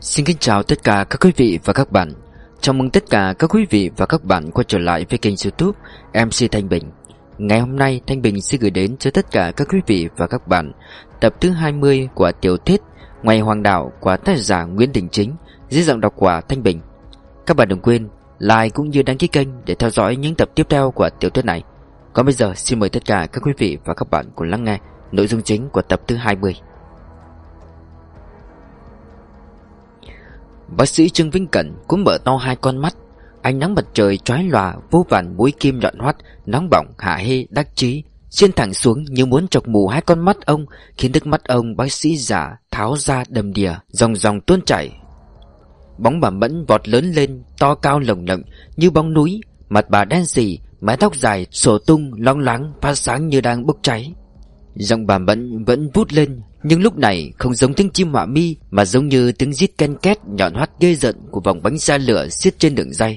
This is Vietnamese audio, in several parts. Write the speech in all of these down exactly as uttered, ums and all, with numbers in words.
Xin kính chào tất cả các quý vị và các bạn. Chào mừng tất cả các quý vị và các bạn quay trở lại với kênh YouTube em xê Thanh Bình. Ngày hôm nay Thanh Bình sẽ gửi đến cho tất cả các quý vị và các bạn tập thứ hai mươi của tiểu thuyết Ngoài Hoàng Đạo của tác giả Nguyễn Đình Chính dưới giọng đọc của Thanh Bình. Các bạn đừng quên like cũng như đăng ký kênh để theo dõi những tập tiếp theo của tiểu thuyết này. Còn bây giờ xin mời tất cả các quý vị và các bạn cùng lắng nghe nội dung chính của tập thứ hai mươi. Bác sĩ Trương Vĩnh Cẩn cũng mở to hai con mắt. Ánh nắng mặt trời chói lòa vô vàn mũi kim nhọn hoắt, nóng bỏng, hả hê, đắc chí xuyên thẳng xuống như muốn chọc mù hai con mắt ông, khiến nước mắt ông bác sĩ già tháo ra đầm đìa, dòng dòng tuôn chảy. Bóng bà Mẫn vọt lớn lên, to cao lồng lộng như bóng núi, mặt bà đen sì, mái tóc dài xổ tung loáng loáng phát sáng như đang bốc cháy. Giọng bà Mẫn vẫn vút lên, nhưng lúc này không giống tiếng chim họa mi, mà giống như tiếng rít ken két nhọn hoắt ghê giận của vòng bánh xe lửa xiết trên đường ray.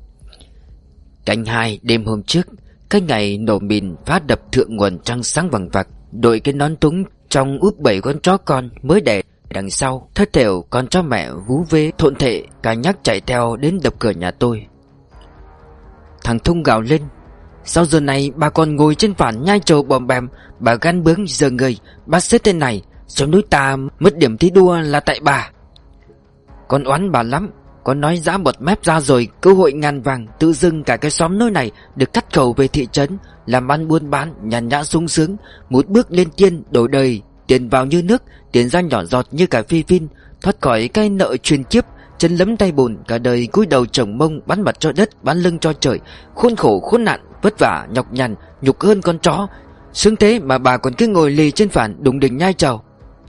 Canh hai đêm hôm trước, cái ngày nổ mìn phá đập thượng nguồn trăng sáng vằng vặc, đội cái nón túng trong úp bảy con chó con mới đẻ đằng sau thất thểu con chó mẹ vú vê thộn thệ cả nhắc chạy theo đến đập cửa nhà tôi. Thằng Thung gào lên: "Sao giờ này bà còn ngồi trên phản nhai trầu bòm bèm, bà gan bướng giờ người, bắt xếp tên này, xóm núi ta mất điểm thi đua là tại bà. Con oán bà lắm, con nói giã bọt mép ra rồi, cơ hội ngàn vàng, tự dưng cả cái xóm núi này được cắt khẩu về thị trấn, làm ăn buôn bán, nhàn nhã sung sướng, một bước lên tiên, đổi đời, tiền vào như nước, tiền ra nhỏ giọt như cả phi phin, thoát khỏi cái nợ truyền kiếp, chân lấm tay bùn, cả đời cúi đầu chồng mông, bán mặt cho đất, bán lưng cho trời, khốn khổ khốn nạn, vất vả nhọc nhằn, nhục hơn con chó. Sướng thế mà bà còn cứ ngồi lì trên phản đùng đỉnh nhai trầu.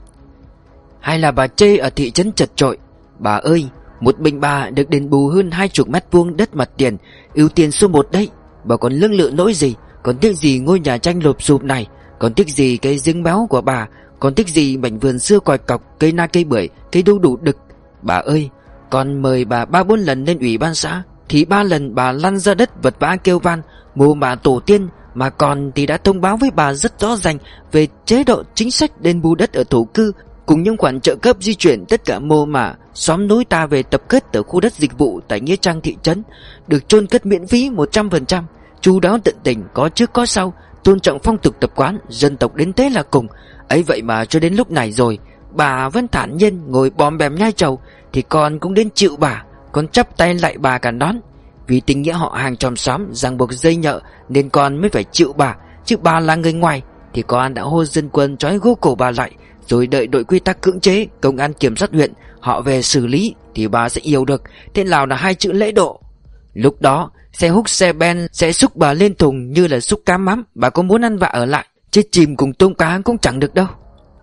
Hay là bà chê ở thị trấn chật chội? Bà ơi, một mình bà được đền bù hơn hai chục mét vuông đất mặt tiền, ưu tiên số một đấy. Bà còn lương lự nỗi gì? Còn tiếc gì ngôi nhà tranh lộp xụp này? Còn tiếc gì cái giếng béo của bà? Còn tiếc gì mảnh vườn xưa còi cọc, cây na cây bưởi, cây đu đủ đực? Bà ơi, con mời bà ba bốn lần lên ủy ban xã, thì ba lần bà lăn ra đất vật vã kêu van mồ mả tổ tiên, mà còn thì đã thông báo với bà rất rõ ràng về chế độ chính sách đền bù đất ở thổ cư, cùng những khoản trợ cấp di chuyển tất cả mồ mả xóm núi ta về tập kết ở khu đất dịch vụ tại nghĩa trang thị trấn, được chôn cất miễn phí một trăm phần trăm, chu đáo tận tình, có trước có sau, tôn trọng phong tục tập quán dân tộc đến thế là cùng. Ấy vậy mà cho đến lúc này rồi, bà vẫn thản nhiên ngồi bòm bèm nhai trầu, thì con cũng đến chịu bà. Con chắp tay lại bà cả đón. Vì tình nghĩa họ hàng trong xóm ràng buộc dây nhợ nên con mới phải chịu bà. Chứ bà là người ngoài thì con đã hô dân quân trói gô cổ bà lại, rồi đợi đội quy tắc cưỡng chế, công an kiểm soát huyện họ về xử lý thì bà sẽ yêu được. Thế nào là hai chữ lễ độ? Lúc đó xe húc xe ben sẽ xúc bà lên thùng như là xúc cá mắm. Bà có muốn ăn vạ ở lại, chết chìm cùng tôm cá cũng chẳng được đâu."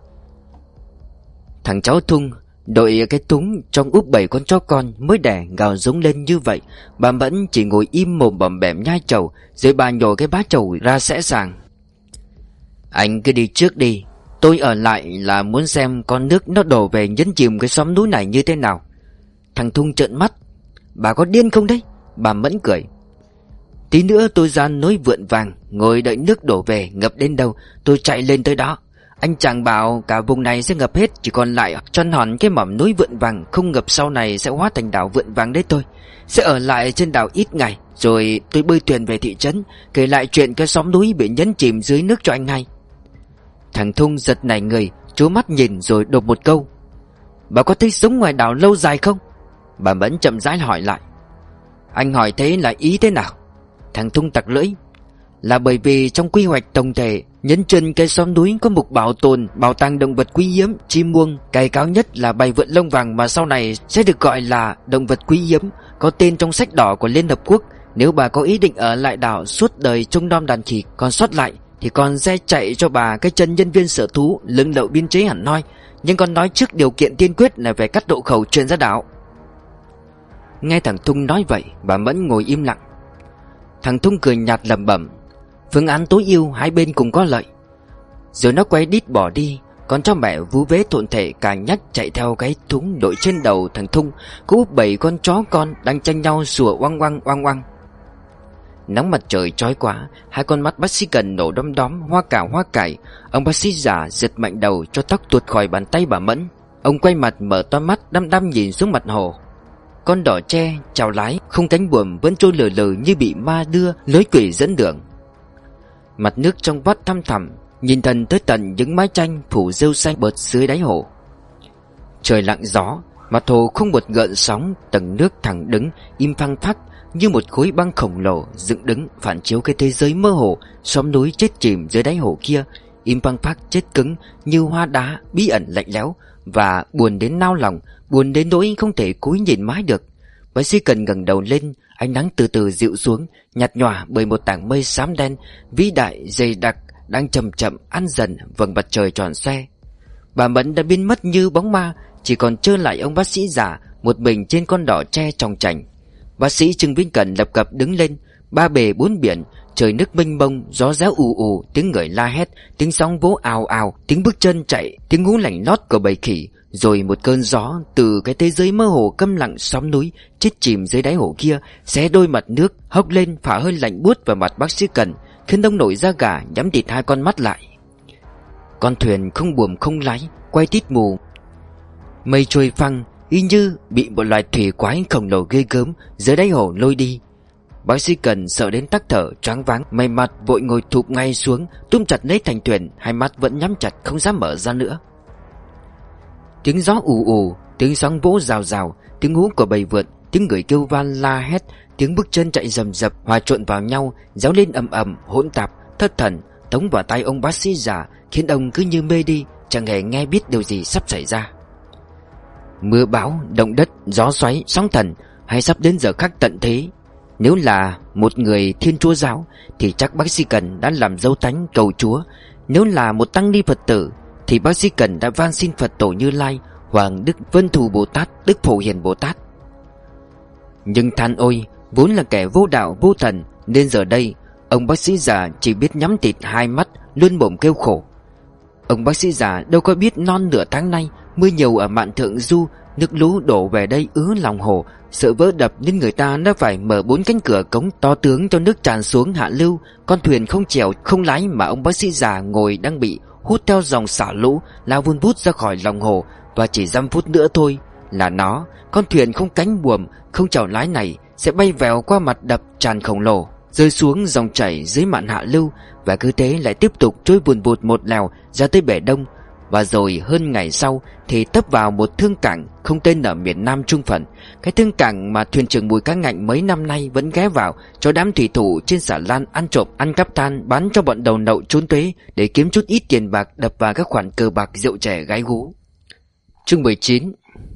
Thằng cháu Thung đội cái túng trong úp bảy con chó con mới đẻ gào giống lên như vậy. Bà Mẫn chỉ ngồi im mồm bầm bẻm nhai trầu, rồi bà nhổ cái bát trầu ra sẽ sàng: "Anh cứ đi trước đi, tôi ở lại là muốn xem con nước nó đổ về nhấn chìm cái xóm núi này như thế nào." Thằng Thung trợn mắt: "Bà có điên không đấy?" Bà Mẫn cười: "Tí nữa tôi ra núi Vượn Vàng, ngồi đợi nước đổ về, ngập đến đâu tôi chạy lên tới đó. Anh chàng bảo cả vùng này sẽ ngập hết, chỉ còn lại tròn hòn cái mỏm núi Vượn Vàng không ngập, sau này sẽ hóa thành đảo Vượn Vàng đấy. Tôi sẽ ở lại trên đảo ít ngày, rồi tôi bơi thuyền về thị trấn, kể lại chuyện cái xóm núi bị nhấn chìm dưới nước cho anh hay." Thằng Thung giật nảy người, trố mắt nhìn rồi đột một câu: "Bà có thích sống ngoài đảo lâu dài không?" Bà Mẫn chậm rãi hỏi lại: "Anh hỏi thế là ý thế nào?" Thằng Thung tặc lưỡi: "Là bởi vì trong quy hoạch tổng thể nhấn chân cái xóm núi có mục bảo tồn bảo tàng động vật quý hiếm chim muông, cái cao nhất là bầy vượn lông vàng mà sau này sẽ được gọi là động vật quý hiếm, có tên trong sách đỏ của Liên Hợp Quốc. Nếu bà có ý định ở lại đảo suốt đời trông nom đàn khỉ còn sót lại, thì con sẽ chạy cho bà cái chân nhân viên sở thú lưng lậu biên chế hẳn hoi, nhưng con nói trước điều kiện tiên quyết là phải cắt hộ khẩu chuyển ra đảo." Nghe thằng Thung nói vậy, bà Mẫn ngồi im lặng. Thằng Thung cười nhạt lẩm bẩm: "Phương án tối ưu hai bên cùng có lợi." Rồi nó quay đít bỏ đi. Con chó mẹ vú vế thộn thể cả nhắc chạy theo cái thúng đội trên đầu thằng Thung, có úp bảy con chó con đang tranh nhau sủa oang oang oang oang. Nắng mặt trời chói quá, hai con mắt bác sĩ Cần nổ đom đóm, hoa cảo hoa cải. Ông bác sĩ già giật mạnh đầu cho tóc tuột khỏi bàn tay bà Mẫn. Ông quay mặt mở to mắt đăm đăm nhìn xuống mặt hồ. Con đỏ tre chào lái không cánh buồm vẫn trôi lờ lờ như bị ma đưa lưới quỷ dẫn đường. Mặt nước trong vắt thăm thẳm, nhìn thần tới tận những mái tranh phủ rêu xanh bợt dưới đáy hồ. Trời lặng gió, mặt hồ không một gợn sóng, tầng nước thẳng đứng im phăng phắc như một khối băng khổng lồ dựng đứng phản chiếu cái thế giới mơ hồ. Xóm núi chết chìm dưới đáy hồ kia im phăng phắc chết cứng như hoa đá, bí ẩn lạnh lẽo và buồn đến nao lòng, buồn đến nỗi không thể cúi nhìn mãi được. Bác sĩ cần ngẩng đầu lên, ánh nắng từ từ dịu xuống, nhạt nhòa bởi một tảng mây xám đen vĩ đại dày đặc đang chậm chậm ăn dần vầng mặt trời tròn xoe. Bà Mẫn đã biến mất như bóng ma, chỉ còn trơ lại ông bác sĩ già một mình trên con đỏ tre tròng trành. Bác sĩ Trương Vĩnh Cẩn lập cập đứng lên. Ba bề bốn biển, trời nước mênh mông, gió réo ù ù, tiếng người la hét, tiếng sóng vỗ ào ào, tiếng bước chân chạy, tiếng hú lảnh lót của bầy khỉ. Rồi một cơn gió từ cái thế giới mơ hồ câm lặng xóm núi chết chìm dưới đáy hồ kia xé đôi mặt nước, hốc lên phả hơi lạnh buốt vào mặt bác sĩ Cần, khiến ông nổi da gà nhắm tịt hai con mắt lại. Con thuyền không buồm không lái quay tít mù, mây trôi phăng y như bị một loài thủy quái khổng lồ ghê gớm dưới đáy hồ lôi đi. Bác sĩ Cần sợ đến tắc thở choáng váng, mày mặt vội ngồi thụp ngay xuống, túm chặt lấy thành thuyền, hai mắt vẫn nhắm chặt không dám mở ra nữa. Tiếng gió ù ù, tiếng sóng vỗ rào rào, tiếng hú của bầy vượn, tiếng người kêu van la hét, tiếng bước chân chạy rầm rập hòa trộn vào nhau, réo lên ầm ầm hỗn tạp, thất thần tống vào tai ông bác sĩ già, khiến ông cứ như mê đi, chẳng hề nghe biết điều gì sắp xảy ra. Mưa bão, động đất, gió xoáy, sóng thần, hay sắp đến giờ khắc tận thế. Nếu là một người Thiên Chúa giáo thì chắc bác sĩ Cần đã làm dấu thánh cầu Chúa. Nếu là một tăng ni Phật tử thì bác sĩ Cần đã van xin Phật tổ Như Lai, Hoàng Đức Vân Thù Bồ Tát, Đức Phổ Hiền Bồ Tát. Nhưng than ôi, vốn là kẻ vô đạo vô thần, nên giờ đây ông bác sĩ già chỉ biết nhắm tịt hai mắt, luôn mồm kêu khổ. Ông bác sĩ già đâu có biết non nửa tháng nay mưa nhiều ở mạn Thượng Du, nước lũ đổ về đây ứ lòng hồ, sợ vỡ đập nên người ta đã phải mở bốn cánh cửa cống to tướng cho nước tràn xuống hạ lưu. Con thuyền không chèo không lái mà ông bác sĩ già ngồi đang bị hút theo dòng xả lũ lao vun vút ra khỏi lòng hồ, và chỉ dăm phút nữa thôi là nó, con thuyền không cánh buồm không chèo lái này sẽ bay vèo qua mặt đập tràn khổng lồ, rơi xuống dòng chảy dưới mạn hạ lưu, và cứ thế lại tiếp tục trôi vùn vụt một lèo ra tới bể Đông. Và rồi hơn ngày sau thì tấp vào một thương cảng không tên ở miền Nam Trung Phần, cái thương cảng mà thuyền trưởng Bùi Cá Ngạnh mấy năm nay vẫn ghé vào cho đám thủy thủ trên xà lan ăn trộm ăn cắp than, bán cho bọn đầu nậu trốn thuế để kiếm chút ít tiền bạc đập vào các khoản cờ bạc rượu chè gái gú. Chương mười chín.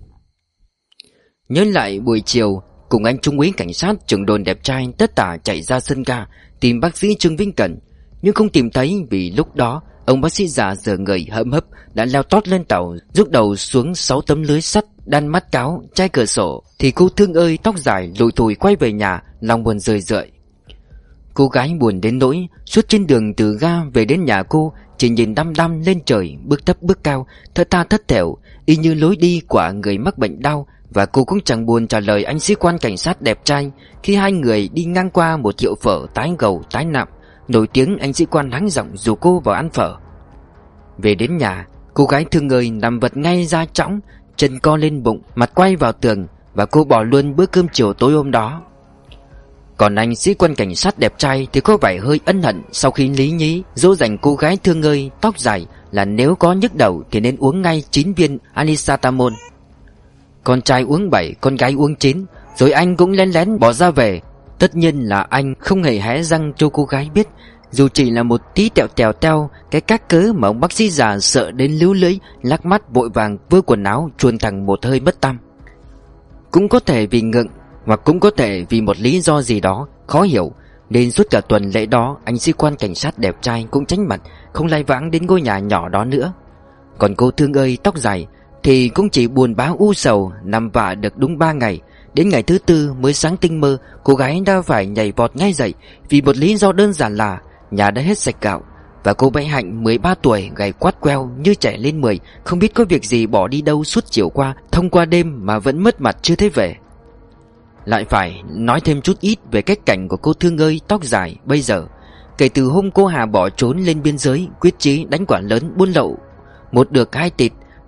Nhớ lại buổi chiều, cùng anh trung úy cảnh sát trưởng đồn đẹp trai tất tả chạy ra sân ga tìm bác sĩ Trương Vĩnh Cẩn, nhưng không tìm thấy vì lúc đó ông bác sĩ già giờ người hậm hấp đã leo tót lên tàu, rút đầu xuống sáu tấm lưới sắt, đan mắt cáo, chai cửa sổ. Thì cô Thương ơi tóc dài lùi thùi quay về nhà, lòng buồn rười rượi. Cô gái buồn đến nỗi suốt trên đường từ ga về đến nhà cô chỉ nhìn đăm đăm lên trời, bước thấp bước cao, thất tha thất thểu, y như lối đi của người mắc bệnh đau. Và cô cũng chẳng buồn trả lời anh sĩ quan cảnh sát đẹp trai khi hai người đi ngang qua một hiệu phở tái gầu tái nạm nổi tiếng. Anh sĩ quan hắng giọng rủ cô vào ăn phở. Về đến nhà, cô gái Thương ơi nằm vật ngay ra chõng, chân co lên bụng, mặt quay vào tường, và cô bỏ luôn bữa cơm chiều tối hôm đó. Còn anh sĩ quan cảnh sát đẹp trai thì có vẻ hơi ân hận sau khi lý nhí dỗ dành cô gái Thương ơi tóc dài là nếu có nhức đầu thì nên uống ngay chín viên Alisatamol. Con trai uống bảy, con gái uống chín, rồi anh cũng lén lén bỏ ra về. Tất nhiên là anh không hề hé răng cho cô gái biết, dù chỉ là một tí tẹo tèo teo, cái các cớ mà ông bác sĩ già sợ đến líu lưỡi, lắc mắt vội vàng vơ quần áo chuồn thẳng một hơi bất tăm. Cũng có thể vì ngượng, hoặc cũng có thể vì một lý do gì đó khó hiểu, nên suốt cả tuần lễ đó anh sĩ quan cảnh sát đẹp trai cũng tránh mặt, không lai vãng đến ngôi nhà nhỏ đó nữa. Còn cô Thương ơi tóc dài thì cũng chỉ buồn bã u sầu nằm vạ được đúng ba ngày. Đến ngày thứ tư mới sáng tinh mơ, cô gái đã phải nhảy vọt ngay dậy vì một lý do đơn giản là nhà đã hết sạch gạo, và cô bé Hạnh mười ba tuổi gầy quắt queo như trẻ lên mười, không biết có việc gì bỏ đi đâu suốt chiều qua, thông qua đêm mà vẫn mất mặt chưa thấy về. Lại phải nói thêm chút ít về cách cảnh của cô Thương ơi tóc dài bây giờ. Kể từ hôm cô Hà bỏ trốn lên biên giới, quyết chí đánh quả lớn buôn lậu một được hai tịt,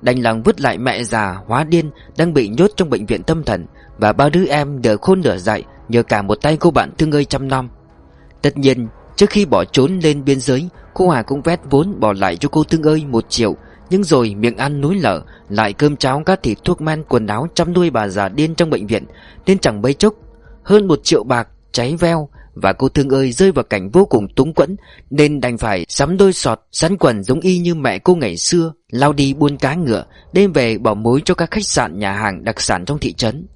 đành lòng vứt lại mẹ già hóa điên đang bị nhốt trong bệnh viện tâm thần, và bao đứa em nửa khôn nửa dại nhờ cả một tay cô bạn Thương Ơi chăm nom. Tất nhiên trước khi bỏ trốn lên biên giới, cô Hà cũng vét vốn bỏ lại cho cô Thương Ơi một triệu. Nhưng rồi miệng ăn núi lở, lại cơm cháo cá thịt thuốc men quần áo chăm nuôi bà già điên trong bệnh viện, nên chẳng mấy chốc hơn một triệu bạc cháy veo, và cô Thương Ơi rơi vào cảnh vô cùng túng quẫn, nên đành phải sắm đôi sọt sắn quần giống y như mẹ cô ngày xưa, lao đi buôn cá ngựa, đêm về bỏ mối cho các khách sạn nhà hàng đặc sản trong thị trấn.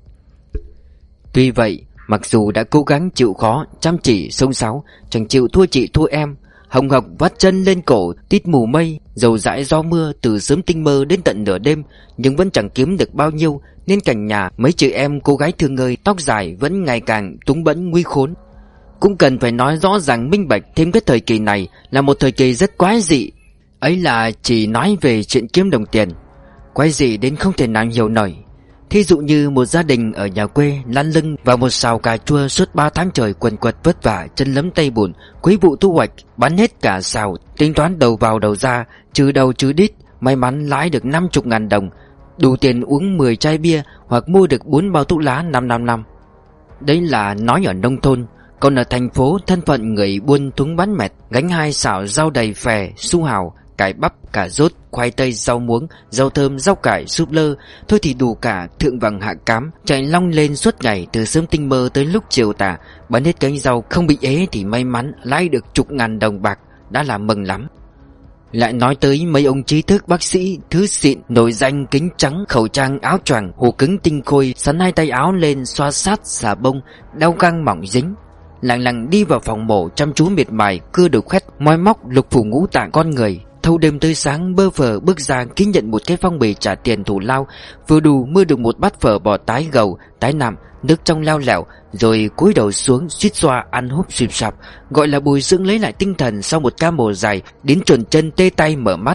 Tuy vậy, mặc dù đã cố gắng chịu khó, chăm chỉ xông xáo, chẳng chịu thua chị thua em, hồng hộc vắt chân lên cổ tít mù mây, dầu dãi gió mưa từ sớm tinh mơ đến tận nửa đêm, nhưng vẫn chẳng kiếm được bao nhiêu, nên cảnh nhà mấy chị em cô gái Thương Ơi tóc dài vẫn ngày càng túng bẫn nguy khốn. Cũng cần phải nói rõ ràng minh bạch thêm, cái thời kỳ này là một thời kỳ rất quái dị. Ấy là chỉ nói về chuyện kiếm đồng tiền, quái dị đến không thể nào hiểu nổi. Thí dụ như một gia đình ở nhà quê lăn lưng vào một sào cà chua suốt ba tháng trời quần quật vất vả, chân lấm tay bùn, cuối vụ thu hoạch bán hết cả sào, tính toán đầu vào đầu ra, trừ đầu trừ đít, may mắn lãi được năm mươi ngàn đồng, đủ tiền uống mười chai bia hoặc mua được bốn bao thuốc lá năm năm năm. Đấy là nói ở nông thôn. Còn ở thành phố, thân phận người buôn thúng bán mẹt, gánh hai xào rau đầy phè, su hào, cải bắp, cà rốt, khoai tây, rau muống, rau thơm, rau cải, súp lơ, thôi thì đủ cả thượng vàng hạ cám, chạy long lên suốt ngày từ sớm tinh mơ tới lúc chiều tà, bán hết cánh rau không bị ế thì may mắn lãi được chục ngàn đồng bạc, đã là mừng lắm. Lại nói tới mấy ông trí thức bác sĩ thứ xịn, nổi danh kính trắng, khẩu trang, áo choàng, hổ cứng tinh khôi, sắn hai tay áo lên xoa sát xà bông, đau căng mỏng dính, lặng lặng đi vào phòng mổ chăm chú miệt mài cưa đầu khoét, moi móc lục phủ ngũ tạng con người, thâu đêm tới sáng bơ phờ bước ra ký nhận một cái phong bì trả tiền thù lao, vừa đủ mua được một bát phở bò tái gầu tái nạm, nước trong leo lẻo, rồi cúi đầu xuống suýt xoa ăn húp xịp sạp, gọi là bồi dưỡng lấy lại tinh thần sau một ca mổ dài đến chuẩn chân tê tay mở mắt.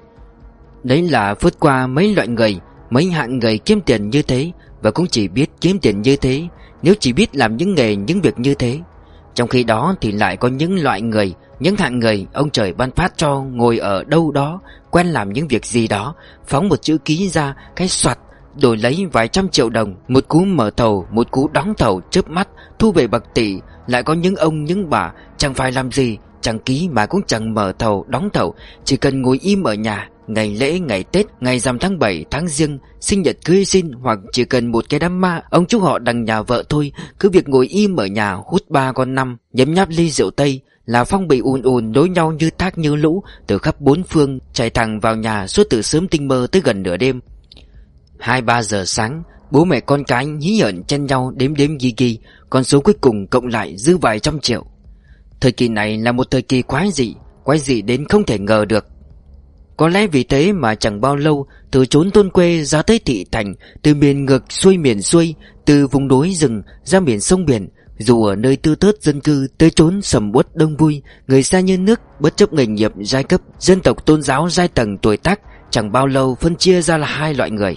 Đấy là phớt qua mấy loại người, mấy hạng người kiếm tiền như thế, và cũng chỉ biết kiếm tiền như thế, nếu chỉ biết làm những nghề những việc như thế. Trong khi đó thì lại có những loại người, những hạng người ông trời ban phát cho ngồi ở đâu đó, quen làm những việc gì đó, phóng một chữ ký ra, cái soạt, đổi lấy vài trăm triệu đồng, một cú mở thầu, một cú đóng thầu chớp mắt, thu về bạc tỷ. Lại có những ông những bà chẳng phải làm gì, chẳng ký mà cũng chẳng mở thầu đóng thầu, chỉ cần ngồi im ở nhà, ngày lễ, ngày Tết, ngày rằm tháng bảy, tháng Giêng, sinh nhật cưới xin, hoặc chỉ cần một cái đám ma ông chú họ đằng nhà vợ thôi, cứ việc ngồi im ở nhà hút ba con năm, nhấm nháp ly rượu tây là phong bì ùn ùn nối nhau như thác như lũ từ khắp bốn phương chảy thẳng vào nhà suốt từ sớm tinh mơ tới gần nửa đêm. Hai ba giờ sáng, bố mẹ con cái hí hởn chen nhau đếm đếm ghi ghi, con số cuối cùng cộng lại dư vài trăm triệu. Thời kỳ này là một thời kỳ quái dị, quái dị đến không thể ngờ được. Có lẽ vì thế mà chẳng bao lâu, từ chốn thôn quê ra tới thị thành, từ miền ngược xuôi miền xuôi, từ vùng núi rừng ra miền sông biển, dù ở nơi tư tớt dân cư tới chốn sầm uất đông vui, người xa như nước, bất chấp nghề nghiệp, giai cấp, dân tộc, tôn giáo, giai tầng, tuổi tác, chẳng bao lâu phân chia ra là hai loại người.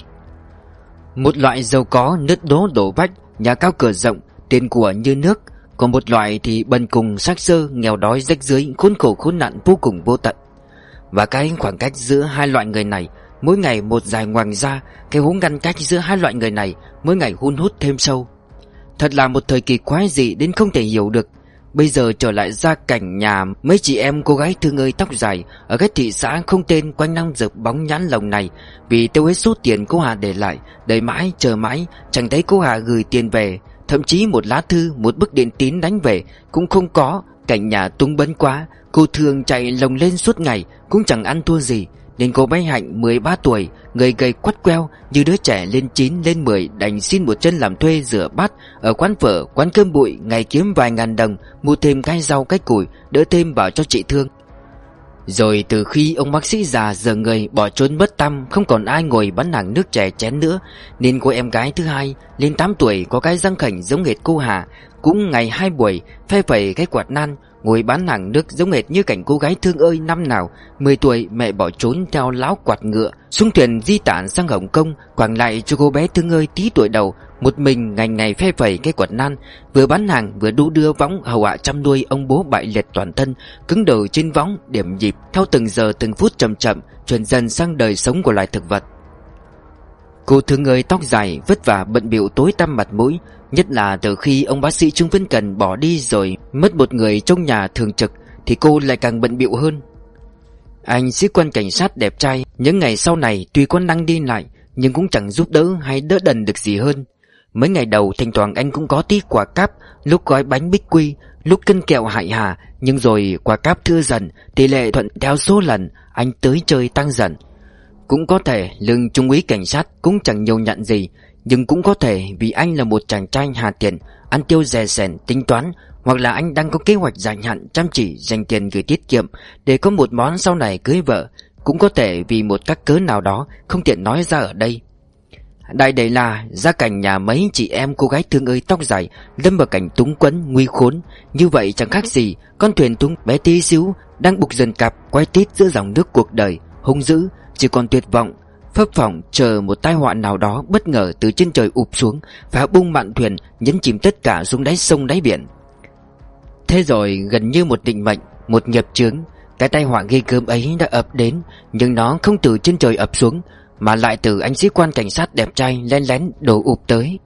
Một loại giàu có, nứt đố đổ vách, nhà cao cửa rộng, tiền của như nước. Còn một loại thì bần cùng, xác xơ, nghèo đói, rách rưới, khốn khổ khốn nạn vô cùng vô tận. Và cái khoảng cách giữa hai loại người này mỗi ngày một dài ngoằng ra, cái hố ngăn cách giữa hai loại người này mỗi ngày hun hút thêm sâu. Thật là một thời kỳ quái dị đến không thể hiểu được. Bây giờ trở lại ra cảnh nhà mấy chị em cô gái Thương Ơi tóc dài ở cái thị xã không tên quanh năm rực bóng nhãn lồng này, vì tiêu hết số tiền cô Hà để lại, đợi mãi chờ mãi chẳng thấy cô Hà gửi tiền về, thậm chí một lá thư, một bức điện tín đánh về cũng không có. Cảnh nhà túng bấn quá, cô thường chạy lồng lên suốt ngày cũng chẳng ăn thua gì, nên cô bé Hạnh mười ba tuổi, người gầy quắt queo như đứa trẻ lên chín lên mười, đành xin một chân làm thuê rửa bát ở quán phở, quán cơm bụi, ngày kiếm vài ngàn đồng, mua thêm cái rau cái củi, đỡ thêm vào cho chị Thương. Rồi từ khi ông bác sĩ già giờ người bỏ trốn mất tăm, không còn ai ngồi bán hàng nước chè chén nữa, nên cô em gái thứ hai lên tám tuổi có cái răng khểnh giống hệt cô Hà, cũng ngày hai buổi phe phẩy cái quạt nan, ngồi bán hàng nước giống hệt như cảnh cô gái Thương Ơi năm nào mười tuổi mẹ bỏ trốn theo láo quạt ngựa xuống thuyền di tản sang Hồng Kông, quẳng lại cho cô bé Thương Ơi tí tuổi đầu một mình ngày ngày phe phẩy cái quạt nan, vừa bán hàng vừa đu đưa võng hầu hạ chăm nuôi ông bố bại liệt toàn thân, cứng đầu trên võng điểm nhịp theo từng giờ từng phút chậm chậm chuyển dần sang đời sống của loài thực vật. Cô thương người tóc dài vất vả bận bịu tối tăm mặt mũi, nhất là từ khi ông bác sĩ Trương Vân Cần bỏ đi rồi mất một người trong nhà thường trực thì cô lại càng bận bịu hơn. Anh sĩ quan cảnh sát đẹp trai những ngày sau này tuy có năng đi lại nhưng cũng chẳng giúp đỡ hay đỡ đần được gì hơn. Mấy ngày đầu thỉnh thoảng anh cũng có tí quả cáp, lúc gói bánh bích quy, lúc cân kẹo hại hà, nhưng rồi quả cáp thưa dần, tỷ lệ thuận theo số lần anh tới chơi tăng dần. Cũng có thể lương trung úy cảnh sát cũng chẳng nhiều nhận gì, nhưng cũng có thể vì anh là một chàng trai hà tiền, ăn tiêu dè dẻn tính toán, hoặc là anh đang có kế hoạch dài hạn chăm chỉ dành tiền gửi tiết kiệm để có một món sau này cưới vợ. Cũng có thể vì một các cớ nào đó không tiện nói ra ở đây. Đại để là gia cảnh nhà mấy chị em cô gái thương ơi tóc dài lâm vào cảnh túng quẫn nguy khốn. Như vậy chẳng khác gì con thuyền túng bé tí xíu đang buộc dần cặp quay tít giữa dòng nước cuộc đời hung dữ, chỉ còn tuyệt vọng phấp phỏng chờ một tai họa nào đó bất ngờ từ trên trời ụp xuống, phá bung mạn thuyền nhấn chìm tất cả xuống đáy sông đáy biển. Thế rồi gần như một định mệnh, một nghiệp chướng, cái tai họa ghê gớm ấy đã ập đến, nhưng nó không từ trên trời ập xuống mà lại từ anh sĩ quan cảnh sát đẹp trai lén lén đổ ụp tới.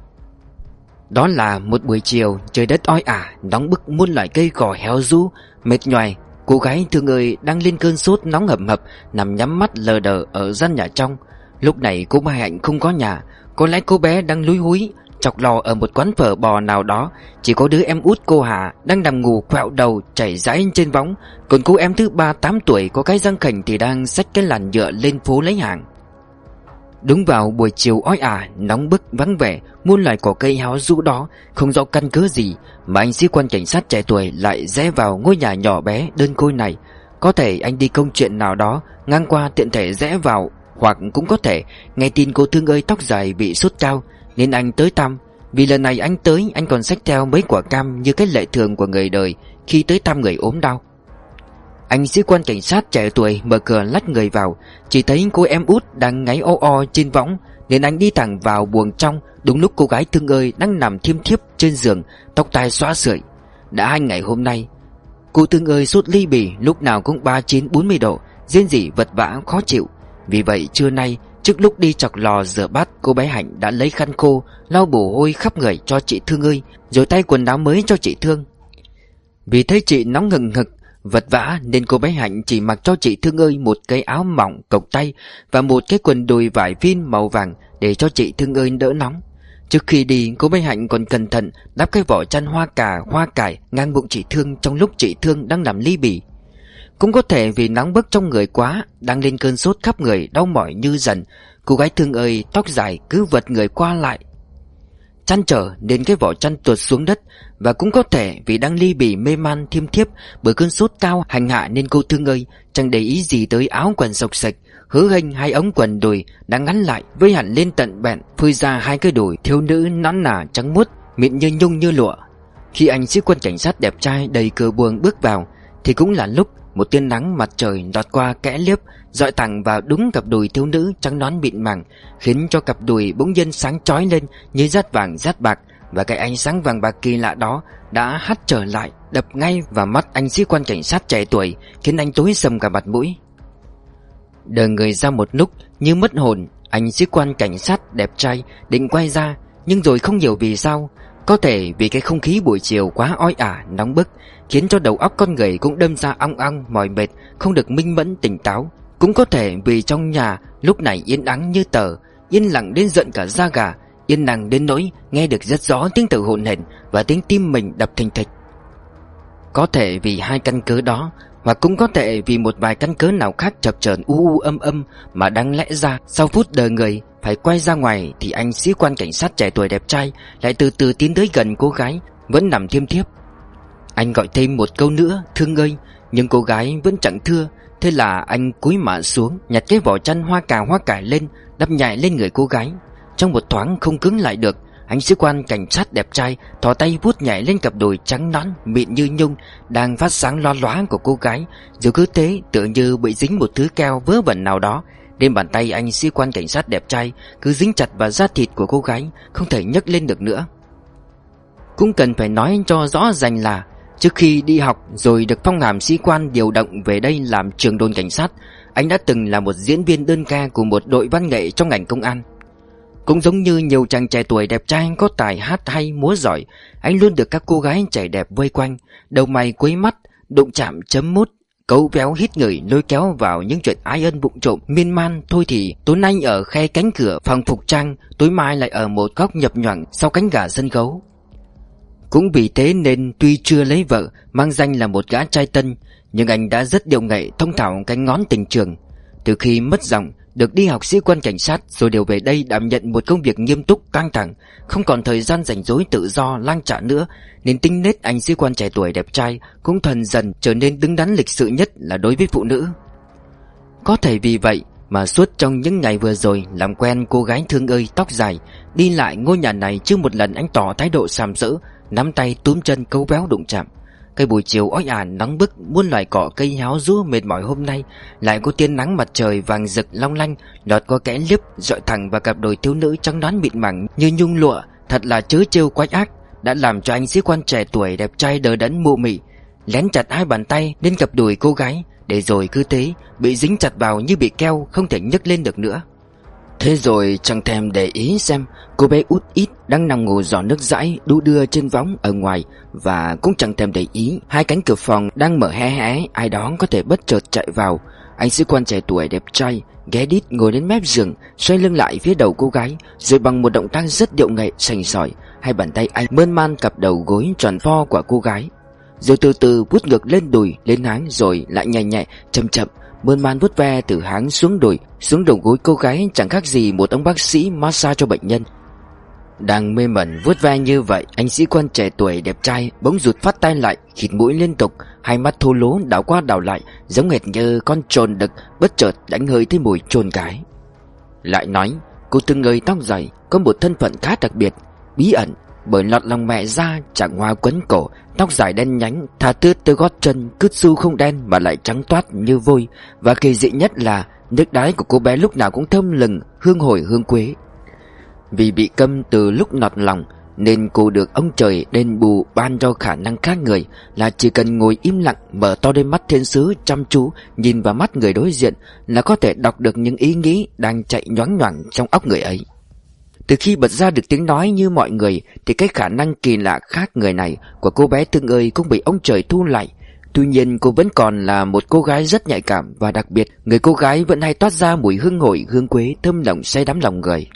Đó là một buổi chiều, trời đất oi ả, nóng bức muôn loại cây cỏ héo rũ, mệt nhoài. Cô gái thương ơi đang lên cơn sốt nóng hầm hập, nằm nhắm mắt lờ đờ ở gian nhà trong. Lúc này cô Mai Hạnh không có nhà, có lẽ cô bé đang lúi húi chọc lò ở một quán phở bò nào đó. Chỉ có đứa em út cô Hà đang nằm ngủ quẹo đầu chảy rãi trên võng, còn cô em thứ ba tám tuổi có cái răng khểnh thì đang xách cái làn nhựa lên phố lấy hàng. Đúng vào buổi chiều oi ả, nóng bức vắng vẻ, muôn loài cỏ cây héo rũ đó, không rõ căn cứ gì mà anh sĩ quan cảnh sát trẻ tuổi lại rẽ vào ngôi nhà nhỏ bé đơn côi này. Có thể anh đi công chuyện nào đó ngang qua tiện thể rẽ vào, hoặc cũng có thể nghe tin cô thương ơi tóc dài bị sốt cao nên anh tới thăm. Vì lần này anh tới, anh còn xách theo mấy quả cam như cái lệ thường của người đời khi tới thăm người ốm đau. Anh sĩ quan cảnh sát trẻ tuổi mở cửa lách người vào, chỉ thấy cô em út đang ngáy o o trên võng nên anh đi thẳng vào buồng trong. Đúng lúc cô gái thương ơi đang nằm thiêm thiếp trên giường, tóc tai xõa sưởi. Đã hai ngày hôm nay cô thương ơi sốt ly bì, lúc nào cũng ba mươi chín bốn mươi độ, rên rỉ vật vã khó chịu. Vì vậy trưa nay trước lúc đi chọc lò rửa bát, cô bé Hạnh đã lấy khăn khô lau mồ hôi khắp người cho chị thương ơi, rồi tay quần áo mới cho chị thương. Vì thấy chị nóng ngừng ngực vật vã nên cô bé Hạnh chỉ mặc cho chị thương ơi một cái áo mỏng cộc tay và một cái quần đùi vải vin màu vàng để cho chị thương ơi đỡ nóng. Trước khi đi, cô bé Hạnh còn cẩn thận đắp cái vỏ chăn hoa cà hoa cải ngang bụng chị thương trong lúc chị thương đang nằm ly bì. Cũng có thể vì nóng bức trong người quá, đang lên cơn sốt khắp người đau mỏi như dần, cô gái thương ơi tóc dài cứ vật người qua lại chăn trở nên cái vỏ chăn tuột xuống đất. Và cũng có thể vì đang ly bì mê man thiêm thiếp bởi cơn sốt cao hành hạ nên cô thương ơi chẳng để ý gì tới áo quần xộc xệch hớ hênh hay ống quần đùi đang ngắn lại vây hẳn lên tận bẹn, phơi ra hai cái đùi thiếu nữ nõn nà trắng muốt, mịn như nhung như lụa. Khi anh sĩ quan cảnh sát đẹp trai đầy cờ buồng bước vào thì cũng là lúc một tia nắng mặt trời lọt qua kẽ liếp dọi thẳng vào đúng cặp đùi thiếu nữ trắng nõn mịn màng, khiến cho cặp đùi bỗng dưng sáng chói lên như dát vàng dát bạc. Và cái ánh sáng vàng bạc kỳ lạ đó đã hắt trở lại, đập ngay vào mắt anh sĩ quan cảnh sát trẻ tuổi, khiến anh tối sầm cả mặt mũi. Đờ người ra một lúc như mất hồn, anh sĩ quan cảnh sát đẹp trai định quay ra, nhưng rồi không hiểu vì sao. Có thể vì cái không khí buổi chiều quá oi ả nóng bức, khiến cho đầu óc con người cũng đâm ra ong ong mỏi mệt, không được minh mẫn tỉnh táo. Cũng có thể vì trong nhà lúc này yên ắng như tờ, yên lặng đến giận cả da gà, yên lặng đến nỗi nghe được rất rõ tiếng thở hổn hển và tiếng tim mình đập thình thịch. Có thể vì hai căn cớ đó, hoặc cũng có thể vì một vài căn cớ nào khác chập chờn u u âm âm, mà đáng lẽ ra sau phút đờ người phải quay ra ngoài thì anh sĩ quan cảnh sát trẻ tuổi đẹp trai lại từ từ tiến tới gần cô gái vẫn nằm thiêm thiếp. Anh gọi thêm một câu nữa, thương ơi, nhưng cô gái vẫn chẳng thưa. Thế là anh cúi mặt xuống, nhặt cái vỏ chăn hoa cà hoa cải lên, đắp nhẹ lên người cô gái. Trong một thoáng không cứng lại được, anh sĩ quan cảnh sát đẹp trai thò tay vuốt nhẹ lên cặp đùi trắng nõn mịn như nhung đang phát sáng loa loáng của cô gái, rồi cứ thế tựa như bị dính một thứ keo vớ vẩn nào đó, nên bàn tay anh sĩ quan cảnh sát đẹp trai cứ dính chặt vào da thịt của cô gái, không thể nhấc lên được nữa. Cũng cần phải nói cho rõ ràng là trước khi đi học rồi được phong hàm sĩ quan điều động về đây làm trưởng đồn cảnh sát, anh đã từng là một diễn viên đơn ca của một đội văn nghệ trong ngành công an. Cũng giống như nhiều chàng trẻ tuổi đẹp trai có tài hát hay múa giỏi, anh luôn được các cô gái trẻ đẹp vây quanh, đầu mày quấy mắt, đụng chạm chấm mút, cấu véo hít người lôi kéo vào những chuyện ái ân vụng trộm miên man. Thôi thì tối nay ở khe cánh cửa phòng phục trang, tối mai lại ở một góc nhập nhoạng sau cánh gà sân khấu. Cũng vì thế nên tuy chưa lấy vợ, mang danh là một gã trai tân, nhưng anh đã rất điệu nghệ thông thạo cánh ngón tình trường. Từ khi mất giọng, được đi học sĩ quan cảnh sát, rồi đều về đây đảm nhận một công việc nghiêm túc căng thẳng, không còn thời gian rảnh rỗi tự do lang chạ nữa, nên tính nết anh sĩ quan trẻ tuổi đẹp trai cũng dần dần trở nên đứng đắn lịch sự nhất là đối với phụ nữ. Có thể vì vậy mà suốt trong những ngày vừa rồi làm quen cô gái thương ơi tóc dài, đi lại ngôi nhà này chưa một lần anh tỏ thái độ sàm sỡ, nắm tay túm chân cấu véo đụng chạm. Cái buổi chiều oi ả nóng bức, muôn loài cỏ cây héo rúa mệt mỏi hôm nay lại có tia nắng mặt trời vàng rực long lanh lọt qua kẽ liếp dọi thẳng vào cặp đôi thiếu nữ trắng đoán mịn màng như nhung lụa, thật là trớ trêu quái ác, đã làm cho anh sĩ quan trẻ tuổi đẹp trai đờ đẫn mụ mị, lén chặt hai bàn tay lên cặp đùi cô gái, để rồi cứ thế bị dính chặt vào như bị keo, không thể nhấc lên được nữa. Thế rồi chẳng thèm để ý xem cô bé út ít đang nằm ngủ giỏ nước dãi đu đưa trên võng ở ngoài, và cũng chẳng thèm để ý hai cánh cửa phòng đang mở hé hé, ai đó có thể bất chợt chạy vào. Anh sĩ quan trẻ tuổi đẹp trai ghé đít ngồi đến mép giường, xoay lưng lại phía đầu cô gái, rồi bằng một động tác rất điệu nghệ sành sỏi, hai bàn tay anh mơn man cặp đầu gối tròn vo của cô gái, rồi từ từ vuốt ngược lên đùi lên háng, rồi lại nhẹ nhẹ chậm chậm mơn man vuốt ve từ háng xuống đùi xuống đầu gối cô gái, chẳng khác gì một ông bác sĩ massage cho bệnh nhân. Đang mê mẩn vuốt ve như vậy, anh sĩ quan trẻ tuổi đẹp trai bỗng rụt phát tay lại, khịt mũi liên tục, hai mắt thô lố đảo qua đảo lại, giống hệt như con trồn đực bất chợt đánh hơi thấy mùi trồn cái. Lại nói, cô Tư Ngơi tóc dài có một thân phận khá đặc biệt, bí ẩn, bởi lọt lòng mẹ ra, chàng hoa quấn cổ, tóc dài đen nhánh tha tướt tới gót chân, cứt su không đen mà lại trắng toát như vôi, và kỳ dị nhất là nước đái của cô bé lúc nào cũng thơm lừng hương hồi hương quế. Vì bị câm từ lúc nọt lòng nên cô được ông trời đền bù ban cho khả năng khác người, là chỉ cần ngồi im lặng, mở to đôi mắt thiên sứ chăm chú nhìn vào mắt người đối diện là có thể đọc được những ý nghĩ đang chạy nhoáng nhoảng trong óc người ấy. Từ khi bật ra được tiếng nói như mọi người thì cái khả năng kỳ lạ khác người này của cô bé Tương ơi cũng bị ông trời thu lại. Tuy nhiên cô vẫn còn là một cô gái rất nhạy cảm, và đặc biệt người cô gái vẫn hay toát ra mùi hương hồi hương quế thơm nồng say đắm lòng người.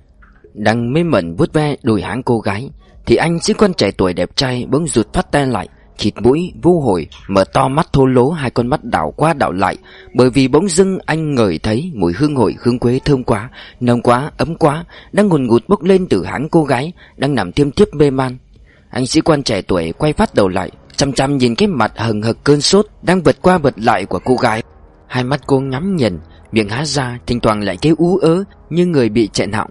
Đang mê mẩn vuốt ve đùi háng cô gái thì anh sĩ quan trẻ tuổi đẹp trai bỗng rụt phát tay lại, khịt mũi vô hồi, mở to mắt thô lố, hai con mắt đảo qua đảo lại, bởi vì bỗng dưng anh ngửi thấy mùi hương hồi hương quế thơm quá, nồng quá, ấm quá đang ngùn ngụt bốc lên từ háng cô gái đang nằm thiêm thiếp mê man. Anh sĩ quan trẻ tuổi quay phát đầu lại, chăm chăm nhìn cái mặt hừng hực cơn sốt đang vượt qua vượt lại của cô gái. Hai mắt cô nhắm nghiền, miệng há ra, thỉnh thoảng lại kêu ú ớ như người bị chẹn họng.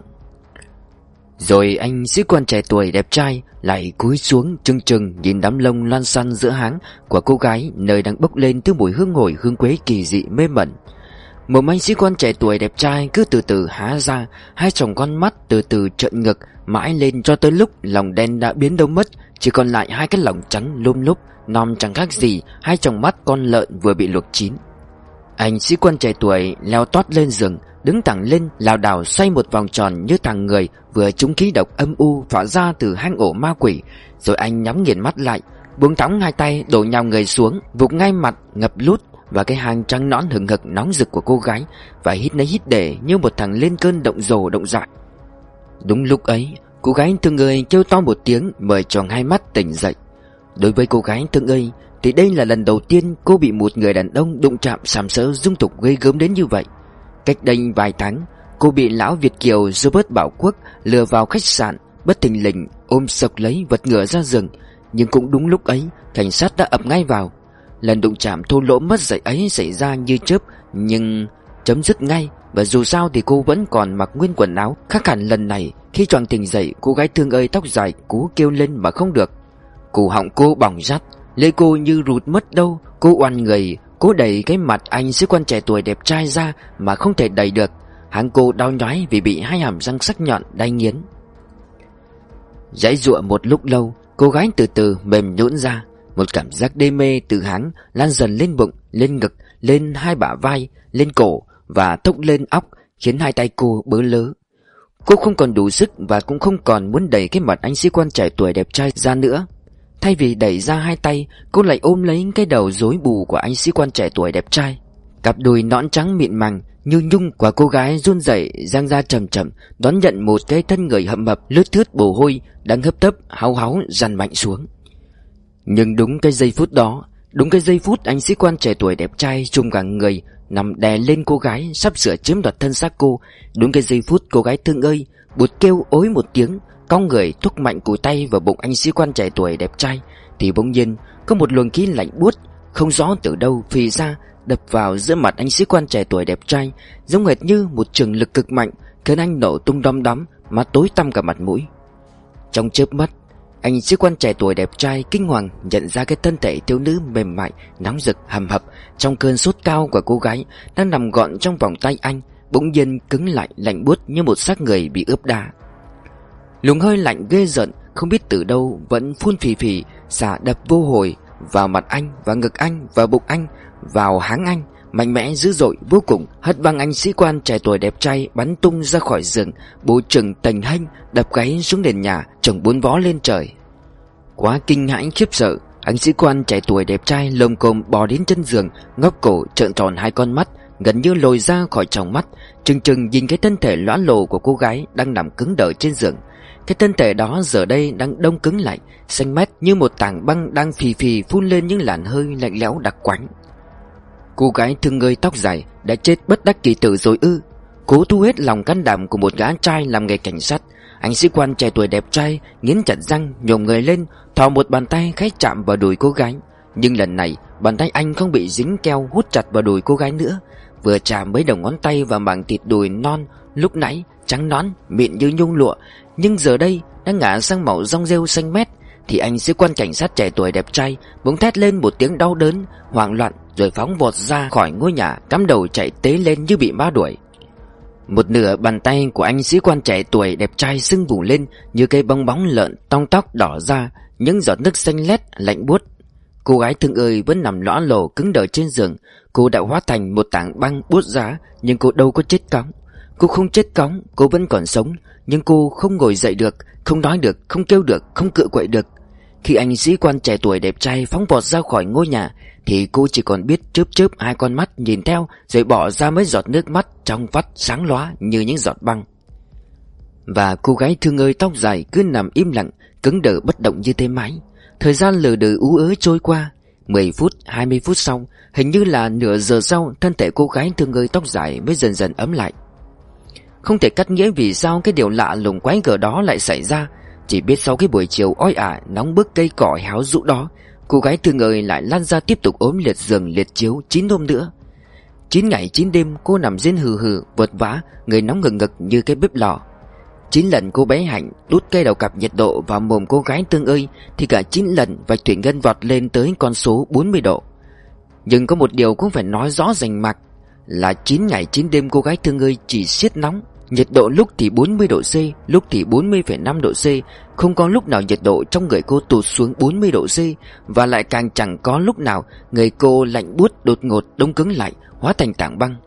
Rồi anh sĩ quan trẻ tuổi đẹp trai lại cúi xuống trừng trừng nhìn đám lông loăn xoăn giữa háng của cô gái, nơi đang bốc lên thứ mùi hương hồi hương quế kỳ dị mê mẩn. Mồm anh sĩ quan trẻ tuổi đẹp trai cứ từ từ há ra, hai tròng con mắt từ từ trợn ngực mãi lên cho tới lúc lòng đen đã biến đâu mất, chỉ còn lại hai cái lòng trắng lốm lốp non chẳng khác gì hai tròng mắt con lợn vừa bị luộc chín. Anh sĩ quan trẻ tuổi leo tót lên giường, đứng thẳng lên, lảo đảo xoay một vòng tròn như thằng người vừa trúng khí độc âm u phả ra từ hang ổ ma quỷ. Rồi anh nhắm nghiền mắt lại, buông thõng hai tay đổ nhào người xuống, vụt ngay mặt ngập lút vào cái hang trắng nõn hừng hực nóng rực của cô gái, và hít lấy hít để như một thằng lên cơn động rồ động dại. Đúng lúc ấy, cô gái Thương ơi kêu to một tiếng, mở tròn hai mắt tỉnh dậy. Đối với cô gái Thương ơi thì đây là lần đầu tiên cô bị một người đàn ông đụng chạm sàm sỡ dung tục ghê gớm đến như vậy. Cách đây vài tháng, cô bị lão Việt kiều Robert Bảo Quốc lừa vào khách sạn, bất thình lình ôm sộc lấy vật ngửa ra giường. Nhưng cũng đúng lúc ấy, cảnh sát đã ập ngay vào. Lần đụng chạm thô lỗ mất dạy ấy xảy ra như chớp, nhưng chấm dứt ngay. Và dù sao thì cô vẫn còn mặc nguyên quần áo. Khác hẳn lần này, khi choàng tỉnh dậy, cô gái Thương ơi tóc dài cố kêu lên mà không được. Cổ họng cô bỏng rát, lê cô như rụt mất đâu. Cô oằn người, cố đẩy cái mặt anh sĩ quan trẻ tuổi đẹp trai ra mà không thể đẩy được. Háng cô đau nhói vì bị hai hàm răng sắc nhọn đay nghiến. Giãy giụa một lúc lâu, cô gái từ từ mềm nhũn ra. Một cảm giác đê mê từ háng lan dần lên bụng, lên ngực, lên hai bả vai, lên cổ và thốc lên óc, khiến hai tay cô bớ lớ. Cô không còn đủ sức và cũng không còn muốn đẩy cái mặt anh sĩ quan trẻ tuổi đẹp trai ra nữa. Thay vì đẩy ra hai tay, cô lại ôm lấy cái đầu rối bù của anh sĩ quan trẻ tuổi đẹp trai. Cặp đùi nõn trắng mịn màng như nhung của cô gái run rẩy giang ra chậm chậm, đón nhận một cái thân người hậm hập lướt thướt mồ hôi đang hấp tấp háu háu dằn mạnh xuống. Nhưng đúng cái giây phút đó, đúng cái giây phút anh sĩ quan trẻ tuổi đẹp trai trùng cả người nằm đè lên cô gái sắp sửa chiếm đoạt thân xác cô, đúng cái giây phút cô gái thương ơi buột kêu ối một tiếng, cong người thúc mạnh cùi tay vào bụng anh sĩ quan trẻ tuổi đẹp trai, thì bỗng nhiên có một luồng khí lạnh buốt không rõ từ đâu phì ra, đập vào giữa mặt anh sĩ quan trẻ tuổi đẹp trai, giống hệt như một trường lực cực mạnh, khiến anh nổ tung đom đóm, má tối tăm cả mặt mũi. Trong chớp mắt, anh sĩ quan trẻ tuổi đẹp trai kinh hoàng nhận ra cái thân thể thiếu nữ mềm mại, nóng rực hầm hập trong cơn sốt cao của cô gái đang nằm gọn trong vòng tay anh, bỗng nhiên cứng lại lạnh buốt như một xác người bị ướp đá. Luồng hơi lạnh ghê rợn không biết từ đâu vẫn phun phì phì xả đập vô hồi vào mặt anh, vào ngực anh, vào bụng anh, vào háng anh, mạnh mẽ dữ dội vô cùng, hất văng anh sĩ quan trẻ tuổi đẹp trai bắn tung ra khỏi giường, bố chừng tành hênh đập gáy xuống nền nhà, chồng bốn vó lên trời. Quá kinh hãi khiếp sợ, anh sĩ quan trẻ tuổi đẹp trai lồm cồm bò đến chân giường, ngóc cổ trợn tròn hai con mắt gần như lồi ra khỏi tròng mắt, trừng trừng nhìn cái thân thể lõa lồ của cô gái đang nằm cứng đờ trên giường. Cái thân thể đó giờ đây đang đông cứng lại, xanh mét như một tảng băng đang phì phì phun lên những làn hơi lạnh lẽo đặc quánh. Cô gái thương người tóc dài đã chết bất đắc kỳ tử rồi ư? Cố thu hết lòng can đảm của một gã trai làm nghề cảnh sát, anh sĩ quan trẻ tuổi đẹp trai nghiến chặt răng nhổm người lên, thò một bàn tay khẽ chạm vào đùi cô gái. Nhưng lần này bàn tay anh không bị dính keo hút chặt vào đùi cô gái nữa, vừa chạm mấy đầu ngón tay vào mảng thịt đùi non lúc nãy trắng nõn mịn như nhung lụa, nhưng giờ đây đã ngả sang màu rong rêu xanh mét, thì anh sĩ quan cảnh sát trẻ tuổi đẹp trai bỗng thét lên một tiếng đau đớn, hoảng loạn rồi phóng vọt ra khỏi ngôi nhà, cắm đầu chạy tế lên như bị ma đuổi. Một nửa bàn tay của anh sĩ quan trẻ tuổi đẹp trai sưng vù lên như cây bong bóng lợn, tong tóc đỏ ra, những giọt nước xanh lét lạnh buốt. Cô gái thương ơi vẫn nằm lõa lồ cứng đờ trên giường, cô đã hóa thành một tảng băng buốt giá, nhưng cô đâu có chết cóng. Cô không chết cóng, cô vẫn còn sống, nhưng cô không ngồi dậy được, không nói được, không kêu được, không cựa quậy được. Khi anh sĩ quan trẻ tuổi đẹp trai phóng vọt ra khỏi ngôi nhà, thì cô chỉ còn biết chớp chớp hai con mắt nhìn theo, rồi bỏ ra mấy giọt nước mắt trong vắt sáng lóa như những giọt băng. Và cô gái thương ơi tóc dài cứ nằm im lặng, cứng đờ bất động như thế mãi. Thời gian lờ đờ ú ớ trôi qua. Mười phút, hai mươi phút sau, hình như là nửa giờ sau, thân thể cô gái thương ơi tóc dài mới dần dần ấm lại. Không thể cắt nghĩa vì sao cái điều lạ lùng quái gở đó lại xảy ra. Chỉ biết sau cái buổi chiều oi ả nóng bức cây cỏ héo rũ đó, cô gái thương ơi lại lăn ra tiếp tục ốm liệt giường liệt chiếu chín hôm nữa. Chín ngày chín đêm cô nằm rên hừ hừ vật vã, người nóng ngực ngực như cái bếp lò. Chín lần cô bé Hạnh đút cây đầu cặp nhiệt độ vào mồm cô gái thương ơi, thì cả chín lần vạch thủy ngân vọt lên tới con số bốn mươi độ. Nhưng có một điều cũng phải nói rõ rành mạch, là chín ngày chín đêm cô gái thương ơi chỉ siết nóng. Nhiệt độ lúc thì bốn mươi độ C, lúc thì bốn mươi phẩy năm độ C, không có lúc nào nhiệt độ trong người cô tụt xuống bốn mươi độ C, và lại càng chẳng có lúc nào người cô lạnh buốt đột ngột đông cứng lại, hóa thành tảng băng.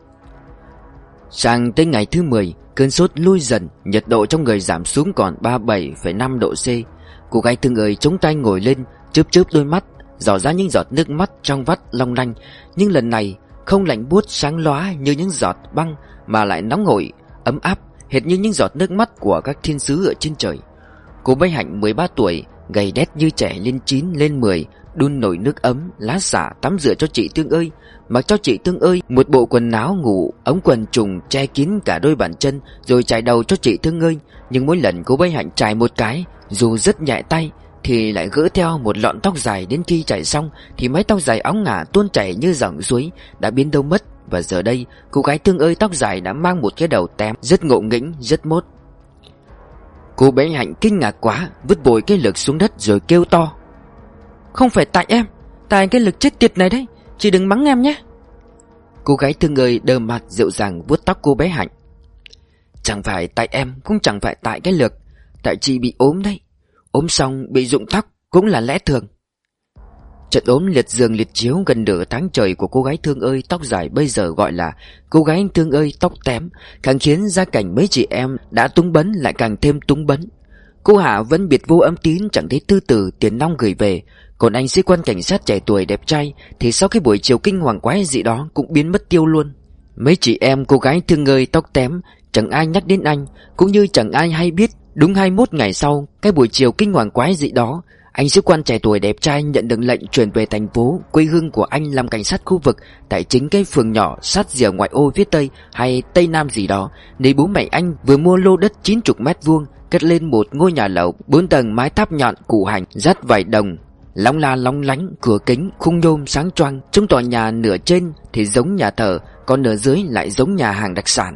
Sang tới ngày thứ mười, cơn sốt lui dần, nhiệt độ trong người giảm xuống còn ba mươi bảy phẩy năm độ C. Cô gái thương ơi chống tay ngồi lên, chớp chớp đôi mắt, rỏ ra những giọt nước mắt trong vắt long lanh, nhưng lần này không lạnh buốt sáng lóa như những giọt băng, mà lại nóng hổi ấm áp hệt như những giọt nước mắt của các thiên sứ ở trên trời. Cô bé Hạnh mười ba tuổi, gầy đét như trẻ lên chín lên mười, đun nồi nước ấm, lá xả tắm rửa cho chị Thương ơi, mặc cho chị Thương ơi một bộ quần áo ngủ, ống quần trùng che kín cả đôi bàn chân, rồi chải đầu cho chị Thương ơi. Nhưng mỗi lần cô bé Hạnh chải một cái, dù rất nhẹ tay, thì lại gỡ theo một lọn tóc dài, đến khi chải xong thì mái tóc dài óng ngả tuôn chảy như dòng suối đã biến đâu mất. Và giờ đây cô gái Thương ơi tóc dài đã mang một cái đầu tém rất ngộ nghĩnh, rất mốt. Cô bé Hạnh kinh ngạc quá, vứt bội cái lực xuống đất rồi kêu to: "Không phải tại em, tại cái lực chết tiệt này đấy, chị đừng mắng em nhé." Cô gái Thương ơi đờ mặt dịu dàng vuốt tóc cô bé Hạnh: "Chẳng phải tại em, cũng chẳng phải tại cái lực, tại chị bị ốm đấy. Ốm xong bị rụng tóc cũng là lẽ thường." Trận ốm liệt giường liệt chiếu gần nửa tháng trời của cô gái thương ơi tóc dài bây giờ gọi là cô gái thương ơi tóc tém, càng khiến gia cảnh mấy chị em đã túng bấn lại càng thêm túng bấn. Cô Hạ vẫn biệt vô âm tín chẳng thấy thư từ tiền nong gửi về. Còn anh sĩ quan cảnh sát trẻ tuổi đẹp trai thì sau cái buổi chiều kinh hoàng quái dị đó cũng biến mất tiêu luôn. Mấy chị em cô gái thương ơi tóc tém chẳng ai nhắc đến anh, cũng như chẳng ai hay biết đúng hai mươi mốt ngày sau cái buổi chiều kinh hoàng quái dị đó, anh sĩ quan trẻ tuổi đẹp trai nhận được lệnh chuyển về thành phố quê hương của anh làm cảnh sát khu vực tại chính cái phường nhỏ sát rìa ngoại ô phía tây hay tây nam gì đó, nơi bố mẹ anh vừa mua lô đất chín mươi mét vuông cất lên một ngôi nhà lầu bốn tầng mái tháp nhọn củ hành dát vải đồng long la long lánh, cửa kính khung nhôm sáng choang. Trong tòa nhà nửa trên thì giống nhà thờ, còn nửa dưới lại giống nhà hàng đặc sản.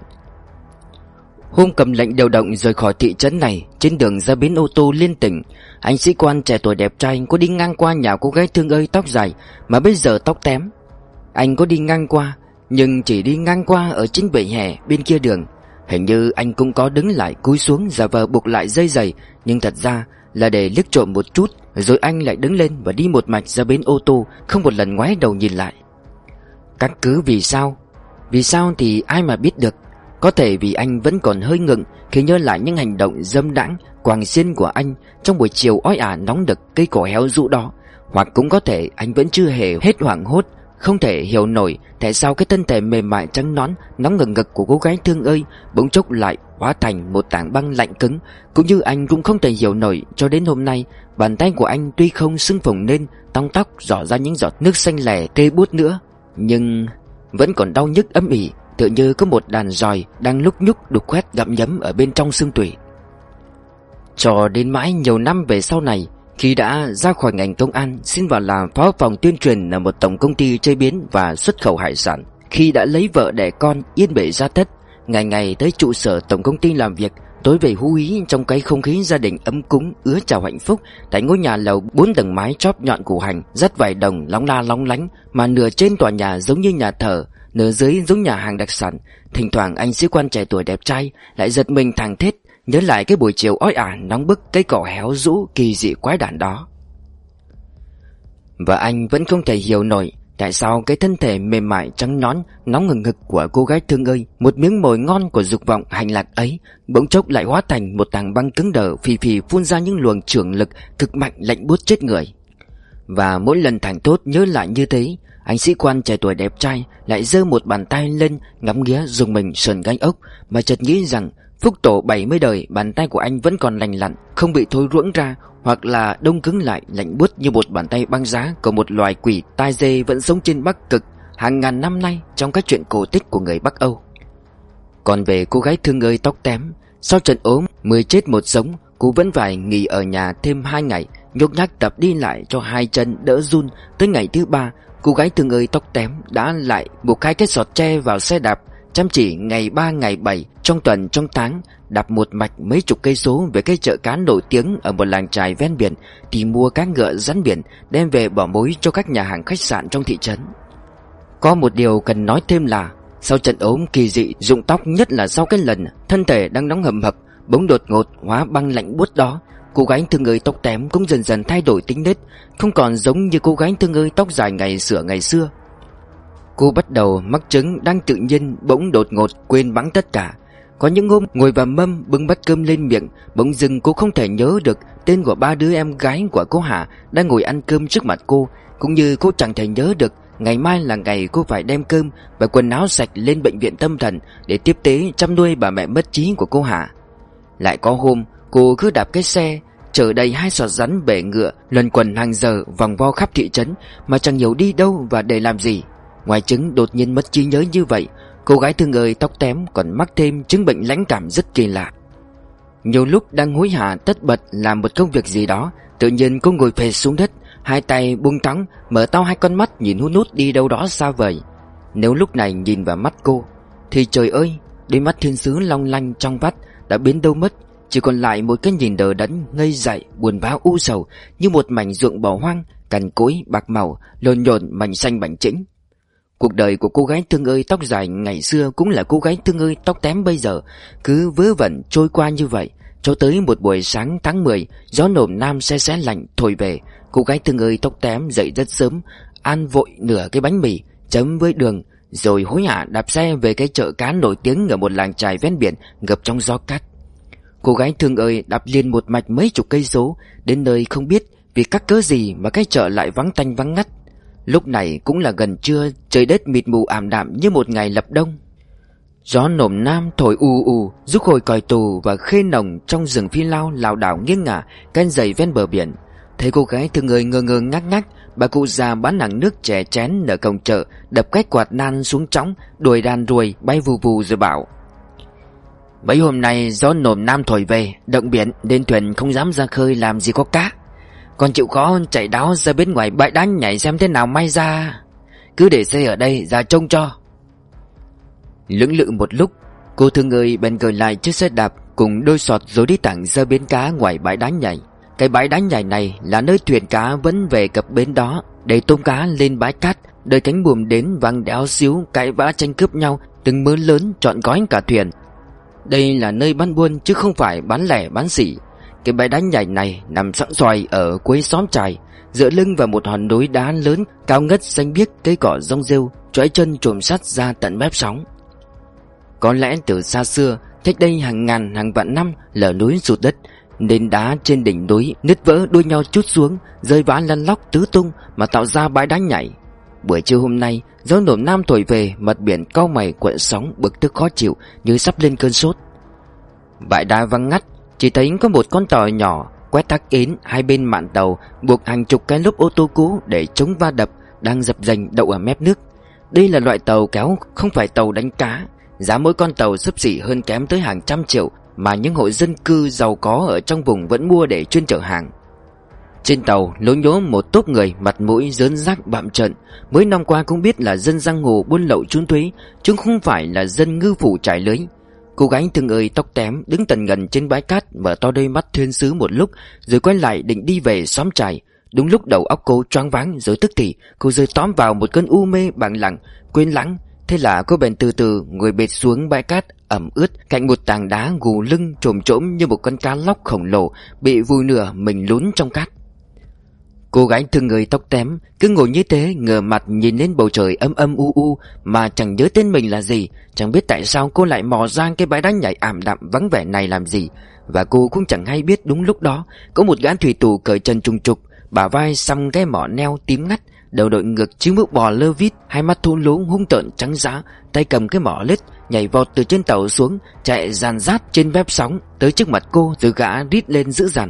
Hôm cầm lệnh điều động rời khỏi thị trấn này, trên đường ra bến ô tô liên tỉnh, anh sĩ quan trẻ tuổi đẹp trai có đi ngang qua nhà cô gái thương ơi tóc dài mà bây giờ tóc tém. Anh có đi ngang qua, nhưng chỉ đi ngang qua ở trên vỉa hè bên kia đường. Hình như anh cũng có đứng lại cúi xuống giả vờ buộc lại dây giày, nhưng thật ra là để liếc trộm một chút, rồi anh lại đứng lên và đi một mạch ra bến ô tô, không một lần ngoái đầu nhìn lại. Các cứ vì sao? Vì sao thì ai mà biết được. Có thể vì anh vẫn còn hơi ngượng khi nhớ lại những hành động dâm đãng quàng xiên của anh trong buổi chiều oi ả nóng đực cây cỏ héo rũ đó. Hoặc cũng có thể anh vẫn chưa hề hết hoảng hốt, không thể hiểu nổi tại sao cái thân thể mềm mại trắng nõn nóng ngực ngực của cô gái thương ơi bỗng chốc lại hóa thành một tảng băng lạnh cứng. Cũng như anh cũng không thể hiểu nổi cho đến hôm nay, bàn tay của anh tuy không sưng phồng nên tong tóc rỏ ra những giọt nước xanh lẻ tê buốt nữa, nhưng vẫn còn đau nhức âm ỉ, tựa như có một đàn giòi đang lúc nhúc đục khoét gặm nhấm ở bên trong xương tủy. Cho đến mãi nhiều năm về sau này, khi đã ra khỏi ngành công an, xin vào làm phó phòng tuyên truyền ở một tổng công ty chế biến và xuất khẩu hải sản, khi đã lấy vợ đẻ con yên bề gia thất, ngày ngày tới trụ sở tổng công ty làm việc, tối về hú hí trong cái không khí gia đình ấm cúng ứa trào hạnh phúc tại ngôi nhà lầu bốn tầng mái chóp nhọn củ hành dắt vải đồng lóng la lóng lánh, mà nửa trên tòa nhà giống như nhà thờ, nửa dưới giống nhà hàng đặc sản. Thỉnh thoảng anh sĩ quan trẻ tuổi đẹp trai lại giật mình thảng thét, nhớ lại cái buổi chiều oi ả nóng bức cây cỏ héo rũ kỳ dị quái đản đó. Và anh vẫn không thể hiểu nổi tại sao cái thân thể mềm mại trắng nõn nóng ngực ngực của cô gái thương ơi, một miếng mồi ngon của dục vọng hành lạc ấy, bỗng chốc lại hóa thành một tảng băng cứng đờ phì phì phun ra những luồng chưởng lực cực mạnh lạnh buốt chết người. Và mỗi lần thảng thốt nhớ lại như thế, anh sĩ quan trẻ tuổi đẹp trai lại giơ một bàn tay lên ngắm nghía dùng mình sờn gai ốc, mà chợt nghĩ rằng phúc tổ bảy mươi đời bàn tay của anh vẫn còn lành lặn, không bị thối ruỗng ra hoặc là đông cứng lại lạnh buốt như một bàn tay băng giá của một loài quỷ tai dê vẫn sống trên Bắc Cực hàng ngàn năm nay trong các chuyện cổ tích của người Bắc Âu. Còn về cô gái thương ơi tóc tém, sau trận ốm mười chết một sống, cô vẫn phải nghỉ ở nhà thêm hai ngày, nhúc nhác tập đi lại cho hai chân đỡ run. Tới ngày thứ ba, cô gái thương ơi tóc tém đã lại buộc hai cái sọt tre vào xe đạp, chăm chỉ ngày ba ngày bảy, trong tuần trong tháng, đạp một mạch mấy chục cây số về cái chợ cá nổi tiếng ở một làng chài ven biển, tìm mua cá ngựa rắn biển đem về bỏ mối cho các nhà hàng khách sạn trong thị trấn. Có một điều cần nói thêm là sau trận ốm kỳ dị rụng tóc, nhất là sau cái lần thân thể đang nóng hầm hập bỗng đột ngột hóa băng lạnh buốt đó, cô gái thương ơi tóc tém cũng dần dần thay đổi tính nết, không còn giống như cô gái thương ơi tóc dài ngày xưa ngày xưa. Cô bắt đầu mắc chứng đang tự nhiên bỗng đột ngột quên bẵng tất cả. Có những hôm ngồi vào mâm bưng bát cơm lên miệng, bỗng dưng cô không thể nhớ được tên của ba đứa em gái của cô Hà đang ngồi ăn cơm trước mặt cô, cũng như cô chẳng thể nhớ được ngày mai là ngày cô phải đem cơm và quần áo sạch lên bệnh viện tâm thần để tiếp tế chăm nuôi bà mẹ mất trí của cô Hà. Lại có hôm cô cứ đạp cái xe chở đầy hai sọt rắn bể ngựa luẩn quẩn hàng giờ vòng vo khắp thị trấn mà chẳng hiểu đi đâu và để làm gì. Ngoài chứng đột nhiên mất trí nhớ như vậy, cô gái thương ơi tóc tém còn mắc thêm chứng bệnh lãnh cảm rất kỳ lạ. Nhiều lúc đang hối hả tất bật làm một công việc gì đó, tự nhiên cô ngồi phệt xuống đất, hai tay buông thõng, mở to hai con mắt nhìn hun hút đi đâu đó xa vời. Nếu lúc này nhìn vào mắt cô thì trời ơi, đôi mắt thiên sứ long lanh trong vắt đã biến đâu mất, chỉ còn lại một cái nhìn đờ đẫn ngây dại buồn bã u sầu như một mảnh ruộng bỏ hoang, cằn cỗi bạc màu lộn nhộn mảnh xanh bảnh chĩnh. Cuộc đời của cô gái thương ơi tóc dài ngày xưa cũng là cô gái thương ơi tóc tém bây giờ, cứ vớ vẩn trôi qua như vậy cho tới một buổi sáng tháng mười, gió nồm nam se se lạnh thổi về. Cô gái Thương ơi tóc tém dậy rất sớm, ăn vội nửa cái bánh mì chấm với đường, rồi hối hả đạp xe về cái chợ cá nổi tiếng ở một làng chài ven biển ngập trong gió cát. Cô gái Thương ơi đạp liền một mạch mấy chục cây số, đến nơi không biết vì các cớ gì mà cái chợ lại vắng tanh vắng ngắt. Lúc này cũng là gần trưa, trời đất mịt mù ảm đạm như một ngày lập đông. Gió nồm nam thổi ù ù, rúc hồi còi tù và khê nồng trong rừng phi lao lảo đảo nghiêng ngả canh dày ven bờ biển. Thấy cô gái Thương ơi ngơ ngơ ngác ngác, bà cụ già bán hàng nước chè chén ở cổng chợ đập cái quạt nan xuống trõng, đuổi đàn ruồi bay vù vù rồi bảo: mấy hôm nay gió nồm nam thổi về, động biển nên thuyền không dám ra khơi làm gì có cá. Còn chịu khó chạy đáo ra bên ngoài bãi đá nhảy xem thế nào may ra. Cứ để xe ở đây ra trông cho. Lưỡng lự một lúc, cô Thương ơi bèn gửi lại chiếc xe đạp cùng đôi sọt rồi đi thẳng ra bến cá ngoài bãi đá nhảy. Cái bãi đá nhảy này là nơi thuyền cá vẫn về cập bến đó để tôm cá lên bãi cát, đợi cánh buồm đến vang đéo xíu cãi vã tranh cướp nhau, từng mớ lớn trọn gói cả thuyền. Đây là nơi bán buôn chứ không phải bán lẻ bán xỉ. Cái bãi đá nhảy này nằm sẵn xoài ở cuối xóm chài, dựa lưng vào một hòn núi đá lớn cao ngất xanh biếc, cây cỏ rong rêu chói chân chồm sắt ra tận mép sóng. Có lẽ từ xa xưa, cách đây hàng ngàn hàng vạn năm, lở núi sụt đất nên đá trên đỉnh núi nứt vỡ đuôi nhau trút xuống, rơi vã lăn lóc tứ tung mà tạo ra bãi đá nhảy. Buổi trưa hôm nay, gió nồm nam thổi về, mặt biển cau mày cuộn sóng, bực tức khó chịu như sắp lên cơn sốt. Bãi đá vắng ngắt, chỉ thấy có một con tàu nhỏ quét thác ến hai bên mạn tàu, buộc hàng chục cái lốp ô tô cũ để chống va đập đang dập dềnh đậu ở mép nước. Đây là loại tàu kéo, không phải tàu đánh cá. Giá mỗi con tàu xấp xỉ hơn kém tới hàng trăm triệu, mà những hộ dân cư giàu có ở trong vùng vẫn mua để chuyên chở hàng. Trên tàu lố nhố một tốp người mặt mũi rớn rác bặm trợn, mới năm qua cũng biết là dân giang hồ buôn lậu trốn thuế, chứ không phải là dân ngư phủ trải lưới. Cô gái Thương ơi tóc tém đứng tần ngần trên bãi cát, mở to đôi mắt thiên sứ một lúc rồi quay lại định đi về xóm trài. Đúng lúc đầu óc cô choáng váng, rồi tức thì cô rơi tóm vào một cơn u mê bằng lặng quên lãng. Thế là cô bèn từ từ ngồi bệt xuống bãi cát ẩm ướt cạnh một tảng đá gù lưng chồm chỗm như một con cá lóc khổng lồ bị vùi nửa mình lún trong cát. Cô gái Thương ơi tóc tém cứ ngồi như thế, ngửa mặt nhìn lên bầu trời âm âm u u mà chẳng nhớ tên mình là gì, chẳng biết tại sao cô lại mò ra cái bãi đá nhảy ảm đạm vắng vẻ này làm gì. Và cô cũng chẳng hay biết đúng lúc đó có một gã thủy tù cởi chân trùng trục, bả vai xăm cái mỏ neo tím ngắt, đầu đội ngược chiếc mũ bò lơ vít, hai mắt thô lố hung tợn trắng giá, tay cầm cái mỏ lết, nhảy vọt từ trên tàu xuống, chạy dàn rát trên mép sóng tới trước mặt cô, rồi gã rít lên dữ dằn: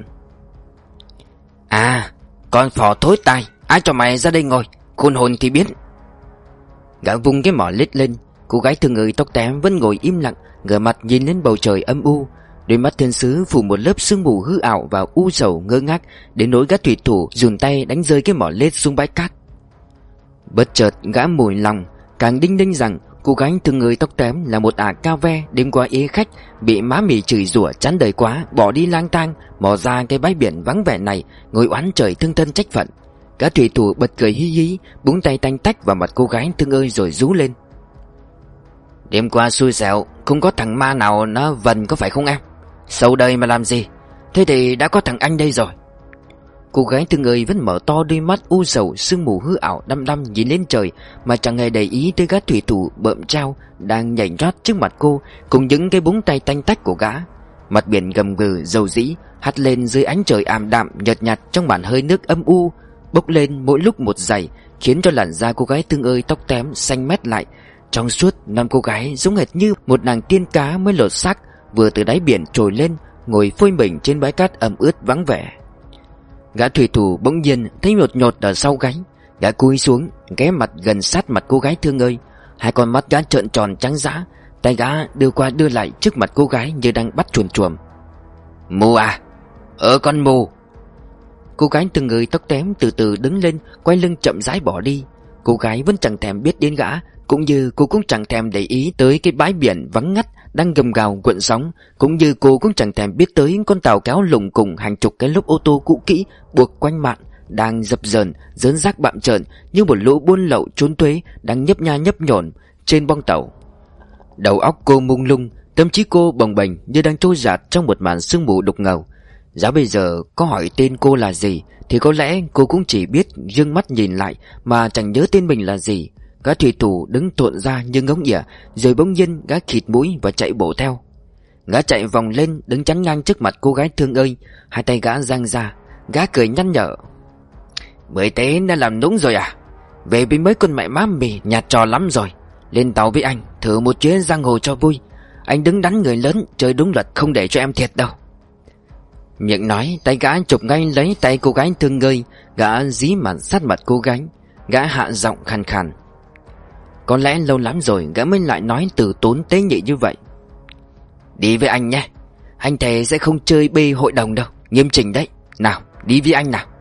"À, con phò thối tai, ai cho mày ra đây ngồi, khôn hồn thì biết." Gã vung cái mỏ lết lên. Cô gái Thương ơi tóc tém vẫn ngồi im lặng, ngửa mặt nhìn lên bầu trời âm u. Đôi mắt thiên sứ phủ một lớp sương mù hư ảo và u sầu ngơ ngác, đến nỗi gã thủy thủ dùn tay đánh rơi cái mỏ lết xuống bãi cát. Bất chợt gã mùi lòng, càng đinh ninh rằng cô gái Thương ơi tóc tém là một ả cao ve đêm qua ế khách, bị má mì chửi rủa chán đời quá, bỏ đi lang thang mò ra cái bãi biển vắng vẻ này, ngồi oán trời thương thân trách phận. Gã thủy thủ bật cười hí hí, búng tay tanh tách vào mặt cô gái Thương ơi rồi rú lên: "Đêm qua xui xẻo, không có thằng ma nào nó vần có phải không em? Sâu đời mà làm gì? Thế thì đã có thằng anh đây rồi." Cô gái Thương ơi vẫn mở to đôi mắt u sầu, sương mù hư ảo đăm đăm nhìn lên trời mà chẳng hề để ý tới gã thủy thủ bợm trao đang nhảy nhót trước mặt cô, cùng những cái búng tay tanh tách của gã. Mặt biển gầm gừ dầu dĩ hắt lên dưới ánh trời ảm đạm nhợt nhạt trong màn hơi nước âm u, bốc lên mỗi lúc một dày, khiến cho làn da cô gái Thương ơi tóc tém xanh mét lại. Trong suốt năm cô gái giống hệt như một nàng tiên cá mới lột xác vừa từ đáy biển trồi lên, ngồi phơi mình trên bãi cát ẩm ướt vắng vẻ. Gã thủy thủ bỗng nhiên thấy nhột nhột ở sau gáy, gã cúi xuống ghé mặt gần sát mặt cô gái Thương ơi. Hai con mắt gã trợn tròn trắng dã, tay gã đưa qua đưa lại trước mặt cô gái như đang bắt chuồn chuồm. "Mù à? Ờ con mù." Cô gái Thương ơi tóc tém từ từ đứng lên, quay lưng chậm rãi bỏ đi. Cô gái vẫn chẳng thèm biết đến gã, cũng như cô cũng chẳng thèm để ý tới cái bãi biển vắng ngắt đang gầm gào cuộn sóng, cũng như cô cũng chẳng thèm biết tới con tàu kéo lùng cùng hàng chục cái lốp ô tô cũ kỹ buộc quanh mạn đang dập dờn rớn rác bặm trợn như một lũ buôn lậu trốn thuế đang nhấp nha nhấp nhổn trên bong tàu. Đầu óc cô mông lung, tâm trí cô bồng bềnh như đang trôi dạt trong một màn sương mù đục ngầu. Giá bây giờ có hỏi tên cô là gì thì có lẽ cô cũng chỉ biết dương mắt nhìn lại mà chẳng nhớ tên mình là gì. Gã thủy thủ đứng tuộn ra như ngỗng ỉa, rồi bỗng nhiên gã khịt mũi và chạy bổ theo. Gã chạy vòng lên đứng chắn ngang trước mặt cô gái thương ơi. Hai tay gã giang ra. Gã cười nhăn nhở: Mới tế đã làm nũng rồi à? Về với mấy con mẹ má mì nhạt trò lắm rồi. Lên tàu với anh thử một chuyến giang hồ cho vui. Anh đứng đắn người lớn, chơi đúng luật không để cho em thiệt đâu. Miệng nói, tay gã chụp ngay lấy tay cô gái thương ngơi. Gã dí mặt sát mặt cô gái. Gã hạ giọng khàn khàn: Có lẽ lâu lắm rồi gã mới lại nói từ tốn tế nhị như vậy. Đi với anh nhé. Anh thề sẽ không chơi bê hội đồng đâu, nghiêm chỉnh đấy. Nào, đi với anh nào.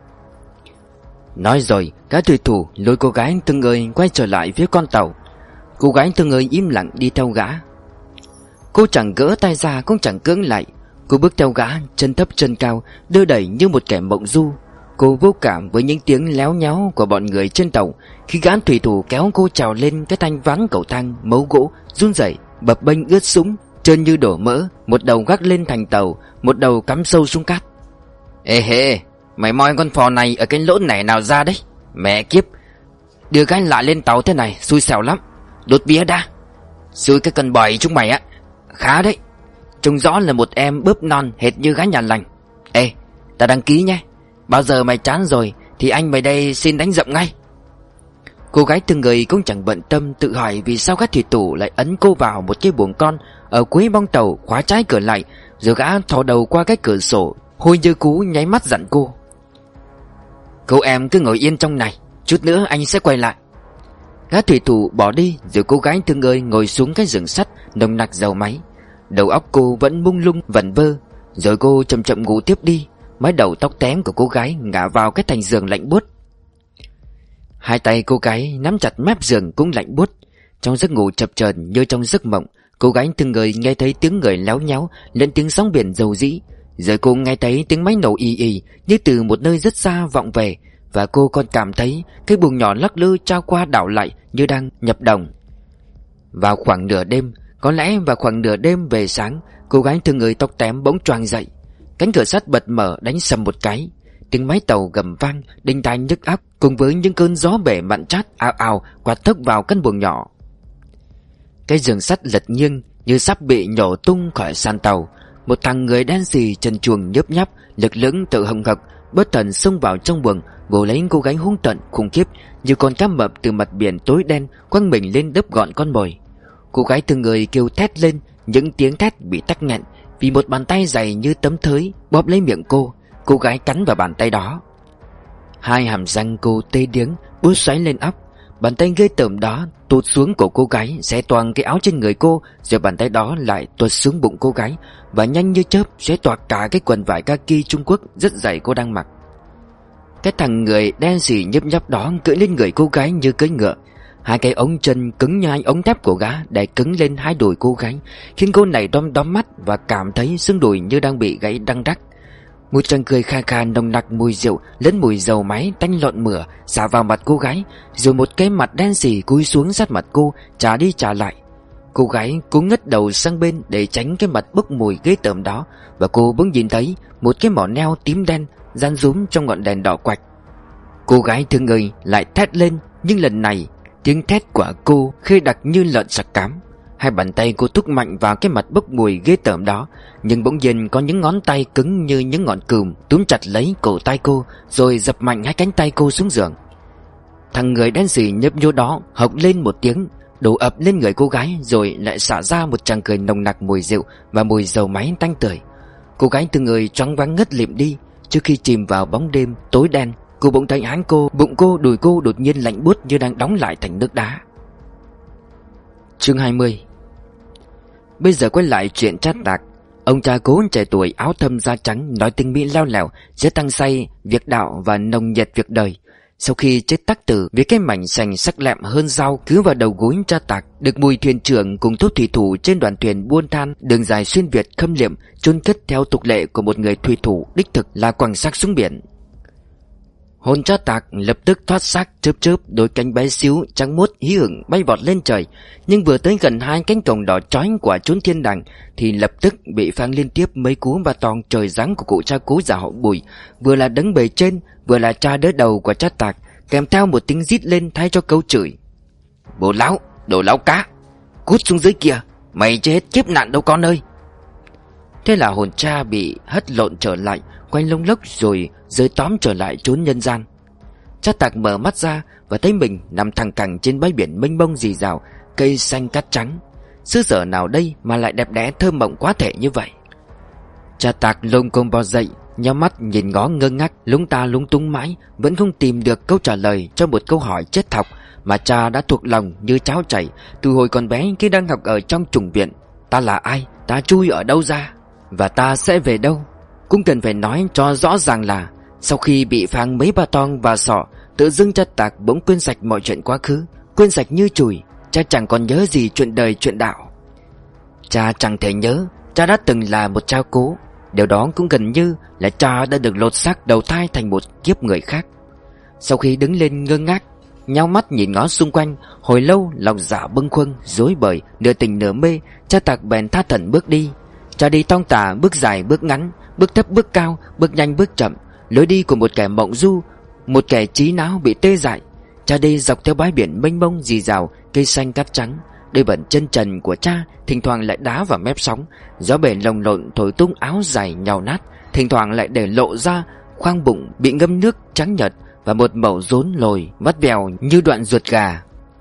Nói rồi, gã thủy thủ lôi cô gái thương ngơi quay trở lại phía con tàu. Cô gái thương ngơi im lặng đi theo gã. Cô chẳng gỡ tay ra cũng chẳng cưỡng lại. Cô bước theo gã, chân thấp chân cao, đưa đẩy như một kẻ mộng du. Cô vô cảm với những tiếng léo nháo của bọn người trên tàu khi gã thủy thủ kéo cô trèo lên cái thanh ván cầu thang mấu gỗ run rẩy, bập bênh ướt sũng, trơn như đổ mỡ. Một đầu gác lên thành tàu, một đầu cắm sâu xuống cát. Ê hê, mày moi con phò này ở cái lỗ nẻ nào ra đấy? Mẹ kiếp, đưa gái lại lên tàu thế này xui xẻo lắm. Đốt bia đã. Xui cái con bòi chúng mày á. Khá đấy, trông rõ là một em bớp non hệt như gái nhà lành. Ê, ta đăng ký nhé. Bao giờ mày chán rồi thì anh mày đây xin đánh dậm ngay. Cô gái thương người cũng chẳng bận tâm tự hỏi vì sao gã thủy thủ lại ấn cô vào một cái buồng con ở cuối bong tàu, khóa trái cửa lại. Rồi gã thò đầu qua cái cửa sổ, hôi như cú nháy mắt dặn cô: Cô em cứ ngồi yên trong này, chút nữa anh sẽ quay lại. Gã thủy thủ bỏ đi, rồi cô gái thương người ngồi xuống cái giường sắt nồng nặc dầu máy. Đầu óc cô vẫn mông lung vẩn vơ. Rồi cô chậm chậm ngủ tiếp đi. Mái đầu tóc tém của cô gái ngả vào cái thành giường lạnh buốt. Hai tay cô gái nắm chặt mép giường cũng lạnh buốt. Trong giấc ngủ chập chờn như trong giấc mộng, cô gái từng người nghe thấy tiếng người léo nháo lên tiếng sóng biển dầu dĩ. Rồi cô nghe thấy tiếng máy nổ ì ì như từ một nơi rất xa vọng về. Và cô còn cảm thấy cái buồng nhỏ lắc lư trao qua đảo lại như đang nhập đồng. Vào khoảng nửa đêm, có lẽ vào khoảng nửa đêm về sáng, cô gái thương người tóc tém bỗng choàng dậy. Cánh cửa sắt bật mở đánh sầm một cái. Tiếng máy tàu gầm vang đinh tai nhức óc cùng với những cơn gió bể mặn chát ào ào quạt thốc vào căn buồng nhỏ. Cái giường sắt lật nghiêng như sắp bị nhổ tung khỏi sàn tàu. Một thằng người đen xì chân chuồng nhớp nháp, lực lưỡng tự hồng hộc, bất thần xông vào trong buồng, vồ lấy cô gái hung tợn khủng khiếp như con cá mập từ mặt biển tối đen quăng mình lên đớp gọn con mồi. Cô gái thương người kêu thét lên, những tiếng thét bị tắc nghẹn vì một bàn tay dày như tấm thới bóp lấy miệng cô. Cô gái cắn vào bàn tay đó. Hai hàm răng cô tê điếng buốt xoáy lên óc. Bàn tay ghê tởm đó tụt xuống cổ cô gái, xé toang cái áo trên người cô. Rồi bàn tay đó lại tuột xuống bụng cô gái và nhanh như chớp xé toạc cả cái quần vải kaki Trung Quốc rất dày cô đang mặc. Cái thằng người đen xì nhấp nhấp đó cưỡi lên người cô gái như cưỡi ngựa. Hai cái ống chân cứng như hai ống thép của gã đè cứng lên hai đùi cô gái, khiến cô này đom đóm mắt và cảm thấy xương đùi như đang bị gãy đăng rắc. Một tràng cười kha kha nồng nặc mùi rượu lẫn mùi dầu máy tanh lợn mửa xả vào mặt cô gái, rồi một cái mặt đen xì cúi xuống sát mặt cô, trả đi trả lại. Cô gái cố ngất đầu sang bên để tránh cái mặt bốc mùi ghê tởm đó, và cô bỗng nhìn thấy một cái mỏ neo tím đen ran rúm trong ngọn đèn đỏ quạch. Cô gái thương người lại thét lên, nhưng lần này tiếng thét của cô khê đặc như lợn sặc cám. Hai bàn tay cô thúc mạnh vào cái mặt bốc mùi ghê tởm đó, nhưng bỗng nhiên có những ngón tay cứng như những ngọn cừm túm chặt lấy cổ tay cô, rồi dập mạnh hai cánh tay cô xuống giường. Thằng người đen xì nhấp nhô đó hộc lên một tiếng, đổ ập lên người cô gái, rồi lại xả ra một tràng cười nồng nặc mùi rượu và mùi dầu máy tanh tưởi. Cô gái từ người choáng váng ngất lịm đi. Trước khi chìm vào bóng đêm tối đen, cô bỗng thấy áng cô, bụng cô, đùi cô đột nhiên lạnh buốt như đang đóng lại thành nước đá. Chương hai mươi. Bây giờ quay lại chuyện Trác Đạc. Ông cha cố trẻ tuổi áo thâm da trắng, nói tinh mỹ leo lẻo, rất tăng say việc đạo và nồng nhiệt việc đời. Sau khi chết tắc tử với cái mảnh sành sắc lẹm hơn dao cứ vào đầu gối Trác Đạc, được mùi thuyền trưởng cùng tốt thủy thủ trên đoàn thuyền buôn than đường dài xuyên Việt khâm liệm chôn cất theo tục lệ của một người thủy thủ đích thực là quẳng xác xuống biển. Hồn cha Tạc lập tức thoát xác, chớp chớp đôi cánh bé xíu trắng muốt hí hửng bay vọt lên trời. Nhưng vừa tới gần hai cánh cổng đỏ chói của chốn thiên đàng thì lập tức bị phang liên tiếp mấy cú ba tong trời giáng của cụ cha cố già họ Bùi, vừa là đấng bề trên, vừa là cha đỡ đầu của cha Tạc, kèm theo một tiếng rít lên thay cho câu chửi: "Bố láo, đồ láo cá, cút xuống dưới kia, mày chưa hết kiếp nạn đâu con ơi." Thế là hồn cha bị hất lộn trở lại, quay lông lốc rồi rơi tóm trở lại chốn nhân gian. Cha Tạc mở mắt ra và thấy mình nằm thẳng cẳng trên bãi biển mênh mông rì rào, cây xanh cát trắng. Xứ sở nào đây mà lại đẹp đẽ thơ mộng quá thể như vậy? Cha Tạc lông công bò dậy, nhắm mắt nhìn ngó ngơ ngác, lúng ta lúng túng mãi, vẫn không tìm được câu trả lời cho một câu hỏi chết thọc mà cha đã thuộc lòng như cháo chảy từ hồi còn bé khi đang học ở trong chủng viện. Ta là ai? Ta chui ở đâu ra? Và ta sẽ về đâu? Cũng cần phải nói cho rõ ràng là sau khi bị phang mấy ba tong và sọ, tự dưng cha Tạc bỗng quên sạch mọi chuyện quá khứ, quên sạch như chùi. Cha chẳng còn nhớ gì chuyện đời chuyện đạo. Cha chẳng thể nhớ cha đã từng là một cha cố. Điều đó cũng gần như là cha đã được lột xác đầu thai thành một kiếp người khác. Sau khi đứng lên ngơ ngác, nhao mắt nhìn ngó xung quanh, hồi lâu lòng dạ bâng khuâng rối bời, nửa tỉnh nửa mê, cha Tạc bèn tha thẩn bước đi. Cha đi thong thả, bước dài bước ngắn, bước thấp bước cao, bước nhanh bước chậm, lối đi của một kẻ mộng du, một kẻ trí não bị tê dại. Cha đi dọc theo bãi biển mênh mông rì rào, cây xanh cát trắng. Đôi bẩn chân trần của cha thỉnh thoảng lại đá vào mép sóng, gió bể lồng lộn thổi tung áo dài nhàu nát, thỉnh thoảng lại để lộ ra khoang bụng bị ngâm nước trắng nhợt và một mẩu rốn lồi vắt vèo như đoạn ruột gà.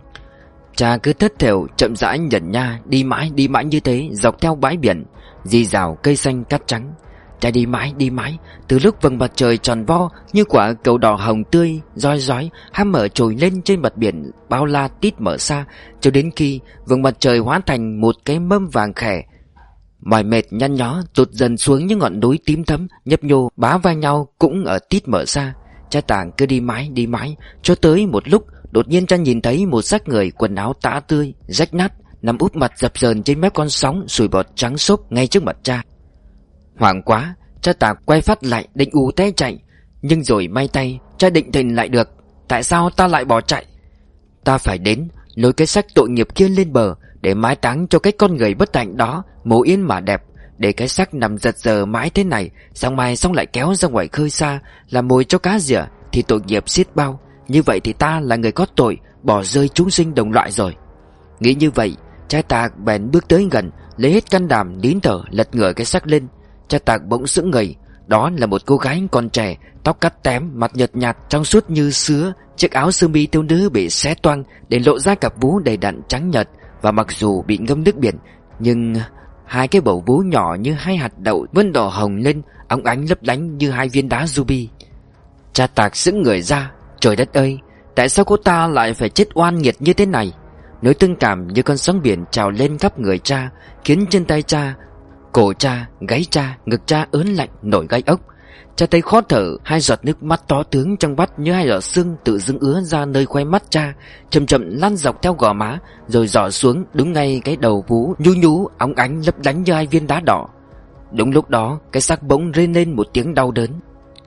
Cha cứ thất thểu chậm rãi nhẩn nha, đi mãi đi mãi như thế dọc theo bãi biển rì rào cây xanh cát trắng. Cha đi mãi đi mãi, từ lúc vầng mặt trời tròn vo như quả cầu đỏ hồng tươi roi rói ham mở trồi lên trên mặt biển bao la tít mở xa, cho đến khi vầng mặt trời hóa thành một cái mâm vàng khẻ, mỏi mệt nhăn nhó tụt dần xuống những ngọn núi tím thẫm nhấp nhô bá vai nhau cũng ở tít mở xa. Cha Tàng cứ đi mãi đi mãi cho tới một lúc đột nhiên cha nhìn thấy một xác người quần áo tả tươi rách nát nằm úp mặt dập dờn trên mép con sóng sùi bọt trắng xốp ngay trước mặt cha. Hoảng quá, cha Tạc quay phát lại định ù té chạy, nhưng rồi may tay cha định thần lại được. Tại sao ta lại bỏ chạy? Ta phải đến lôi cái xác tội nghiệp kia lên bờ để mai táng cho cái con người bất hạnh đó mồ yên mà đẹp. Để cái xác nằm giật giờ mãi thế này, sáng mai xong lại kéo ra ngoài khơi xa làm mồi cho cá rỉa thì tội nghiệp xiết bao. Như vậy thì ta là người có tội, bỏ rơi chúng sinh đồng loại rồi. Nghĩ như vậy, cha Tạc bèn bước tới gần, lấy hết can đảm nín thở lật ngửa cái xác lên. Cha Tạc bỗng sững người. Đó là một cô gái còn trẻ, tóc cắt tém, mặt nhợt nhạt trong suốt như sứa, chiếc áo sơ mi thiếu nữ bị xé toang để lộ ra cặp vú đầy đặn trắng nhợt, và mặc dù bị ngâm nước biển, nhưng hai cái bầu vú nhỏ như hai hạt đậu vẫn đỏ hồng lên, óng ánh lấp lánh như hai viên đá ruby. Cha Tạc sững người ra. Trời đất ơi, tại sao cô ta lại phải chết oan nghiệt như thế này? Nỗi thương cảm như con sóng biển trào lên khắp người cha, khiến trên tay cha, cổ cha, gáy cha, ngực cha ớn lạnh nổi gai ốc. Cha thấy khó thở, hai giọt nước mắt to tướng trong vắt như hai giọt sương tự dưng ứa ra nơi khoe mắt cha, chậm chậm lăn dọc theo gò má, rồi rỏ xuống đúng ngay cái đầu vú nhu nhú óng ánh lấp lánh như hai viên đá đỏ. Đúng lúc đó, cái xác bỗng rên lên một tiếng đau đớn.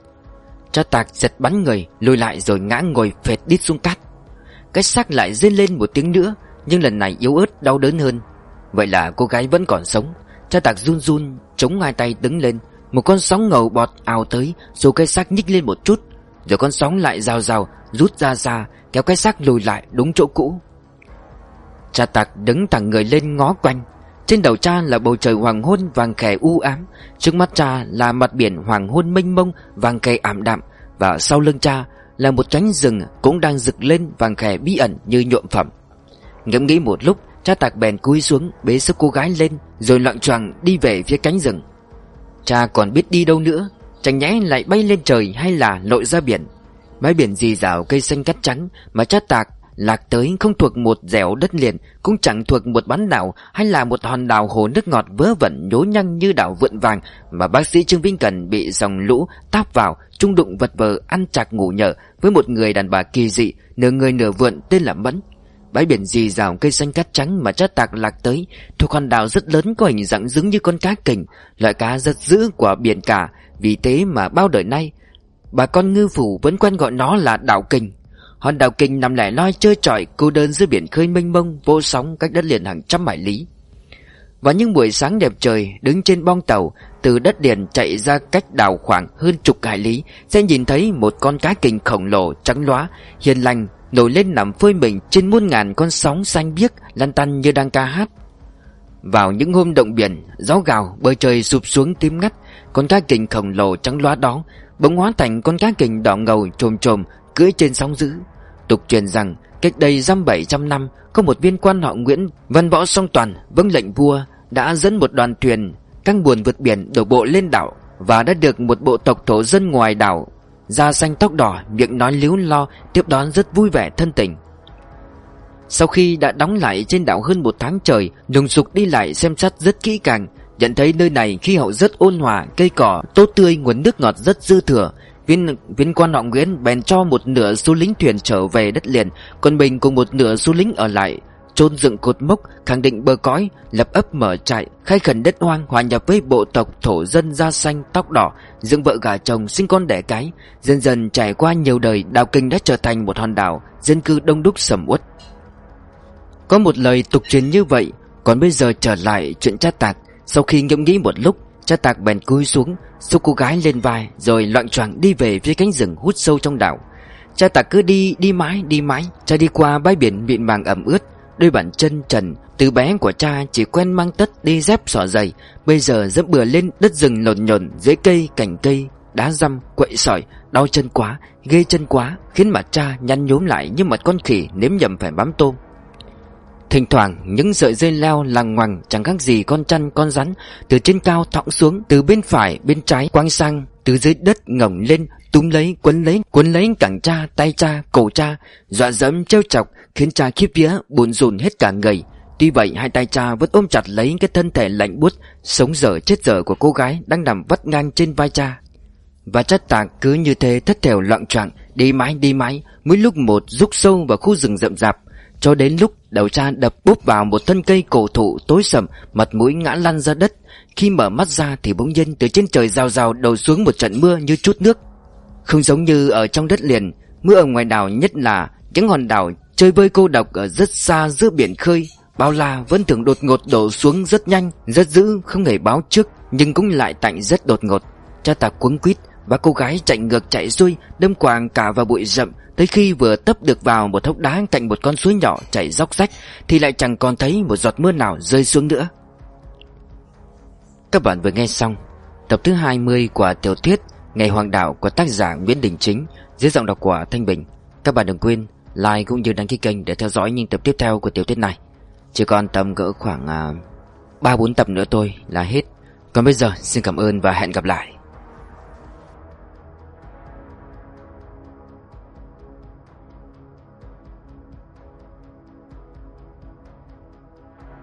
Cha Tạc giật bắn người, lùi lại rồi ngã ngồi phệt đít xuống cát. Cái xác lại rên lên một tiếng nữa, nhưng lần này yếu ớt đau đớn hơn. Vậy là cô gái vẫn còn sống. Cha Tạc run run chống hai tay đứng lên. Một con sóng ngầu bọt ào tới, rồi cái xác nhích lên một chút, rồi con sóng lại rào rào rút ra xa, kéo cái xác lùi lại đúng chỗ cũ. Cha Tạc đứng thẳng người lên ngó quanh. Trên đầu cha là bầu trời hoàng hôn vàng khè u ám, trước mắt cha là mặt biển hoàng hôn mênh mông vàng khè ảm đạm, và sau lưng cha là một cánh rừng cũng đang rực lên vàng khè bí ẩn như nhuộm phẩm. Ngẫm nghĩ một lúc, cha Tạc bèn cúi xuống bế sức cô gái lên, rồi loạng choạng đi về phía cánh rừng. Cha còn biết đi đâu nữa, chẳng nhẽ lại bay lên trời hay là lội ra biển. Bãi biển rì rào cây xanh cát trắng mà cha Tạc lạc tới không thuộc một dẻo đất liền, cũng chẳng thuộc một bán đảo hay là một hòn đảo hồ nước ngọt vớ vẩn nhố nhăng như đảo Vượn Vàng mà bác sĩ Trương Vĩnh Cần bị dòng lũ táp vào, chung đụng vật vờ ăn chạc ngủ nhờ với một người đàn bà kỳ dị nửa người nửa vượn tên là Mẫn. Bãi biển rì rào cây xanh cát trắng mà cha Tạc lạc tới thuộc hòn đảo rất lớn có hình dạng giống như con cá kình, loại cá rất dữ của biển cả. Vì thế mà bao đời nay Bà con ngư phủ vẫn quen gọi nó là đảo Kình. Hòn đảo Kình nằm lẻ loi trơ trọi cô đơn giữa biển khơi mênh mông vô sóng cách đất liền hàng trăm hải lý. Vào những buổi sáng đẹp trời, đứng trên bong tàu từ đất liền chạy ra cách đảo khoảng hơn chục hải lý, sẽ nhìn thấy một con cá kình khổng lồ trắng loá, hiền lành nổi lên nằm phơi mình trên muôn ngàn con sóng xanh biếc lăn tăn như đang ca hát. Vào những hôm động biển, gió gào, bầu trời sụp xuống tím ngắt, con cá kình khổng lồ trắng loá đó bỗng hóa thành con cá kình đỏ ngầu chồm chồm cưỡi trên sóng dữ. Tục truyền rằng cách đây dăm bảy trăm năm, có một viên quan họ Nguyễn văn võ song toàn vâng lệnh vua đã dẫn một đoàn thuyền căng buồm vượt biển đổ bộ lên đảo, và đã được một bộ tộc thổ dân ngoài đảo da xanh tóc đỏ miệng nói líu lo tiếp đón rất vui vẻ thân tình. Sau khi đã đóng lại trên đảo hơn một tháng trời, lùng sục đi lại xem xét rất kỹ càng, nhận thấy nơi này khí hậu rất ôn hòa, cây cỏ tốt tươi, nguồn nước ngọt rất dư thừa. Viên, viên quan họ Nguyễn bèn cho một nửa số lính thuyền trở về đất liền, còn mình cùng một nửa số lính ở lại chôn dựng cột mốc, khẳng định bờ cõi, lập ấp mở trại, khai khẩn đất hoang, hòa nhập với bộ tộc thổ dân da xanh tóc đỏ, dựng vợ gả chồng, sinh con đẻ cái. Dần dần trải qua nhiều đời, đảo Kình đã trở thành một hòn đảo dân cư đông đúc sầm uất. Có một lời tục truyền như vậy. Còn bây giờ trở lại chuyện cha Tạc. Sau khi ngẫm nghĩ một lúc, cha Tạc bèn cúi xuống, xúc cô gái lên vai, rồi loạng choạng đi về phía cánh rừng hút sâu trong đảo. Cha Tạc cứ đi, đi mãi, đi mãi. Cha đi qua bãi biển mịn màng ẩm ướt. Đôi bàn chân trần từ bé của cha chỉ quen mang tất đi dép xỏ giày, bây giờ dẫm bừa lên đất rừng lộn nhộn, dưới cây, cành cây, đá răm, quậy sỏi. Đau chân quá, ghê chân quá, khiến mặt cha nhăn nhúm lại như mặt con khỉ nếm nhầm phải bám tôm. Thỉnh thoảng những sợi dây leo lằng ngoằng chẳng khác gì con chăn con rắn từ trên cao thõng xuống, từ bên phải bên trái quăng sang, từ dưới đất ngẩng lên, túm lấy, quấn lấy, quấn lấy cẳng cha, tay cha, cổ cha, dọa dẫm trêu chọc, khiến cha khiếp vía, buồn rùn hết cả người. Tuy vậy hai tay cha vẫn ôm chặt lấy cái thân thể lạnh buốt, sống dở chết dở của cô gái đang nằm vắt ngang trên vai cha. Và cha Tạc cứ như thế thất thểu loạng choạng đi mãi đi mãi, mỗi lúc một rúc sâu vào khu rừng rậm rạp, cho đến lúc đầu cha đập búp vào một thân cây cổ thụ tối sầm, mặt mũi ngã lăn ra đất. Khi mở mắt ra thì bỗng nhiên từ trên trời rào rào đổ xuống một trận mưa như trút nước. Không giống như ở trong đất liền, mưa ở ngoài đảo, nhất là những hòn đảo chơi vơi cô độc ở rất xa giữa biển khơi bao la, vẫn thường đột ngột đổ xuống rất nhanh, rất dữ, không hề báo trước, nhưng cũng lại tạnh rất đột ngột. Cha Tạc cuống quýt và cô gái chạy ngược chạy xuôi, đâm quàng cả vào bụi rậm. Tới khi vừa tấp được vào một hốc đá cạnh một con suối nhỏ chảy róc rách thì lại chẳng còn thấy một giọt mưa nào rơi xuống nữa. Các bạn vừa nghe xong tập thứ hai mươi của tiểu thuyết Ngày Hoàng Đảo của tác giả Nguyễn Đình Chính dưới giọng đọc của Thanh Bình. Các bạn đừng quên like cũng như đăng ký kênh để theo dõi những tập tiếp theo của tiểu thuyết này. Chỉ còn tầm cỡ khoảng ba bốn tập nữa thôi là hết. Còn bây giờ xin cảm ơn và hẹn gặp lại.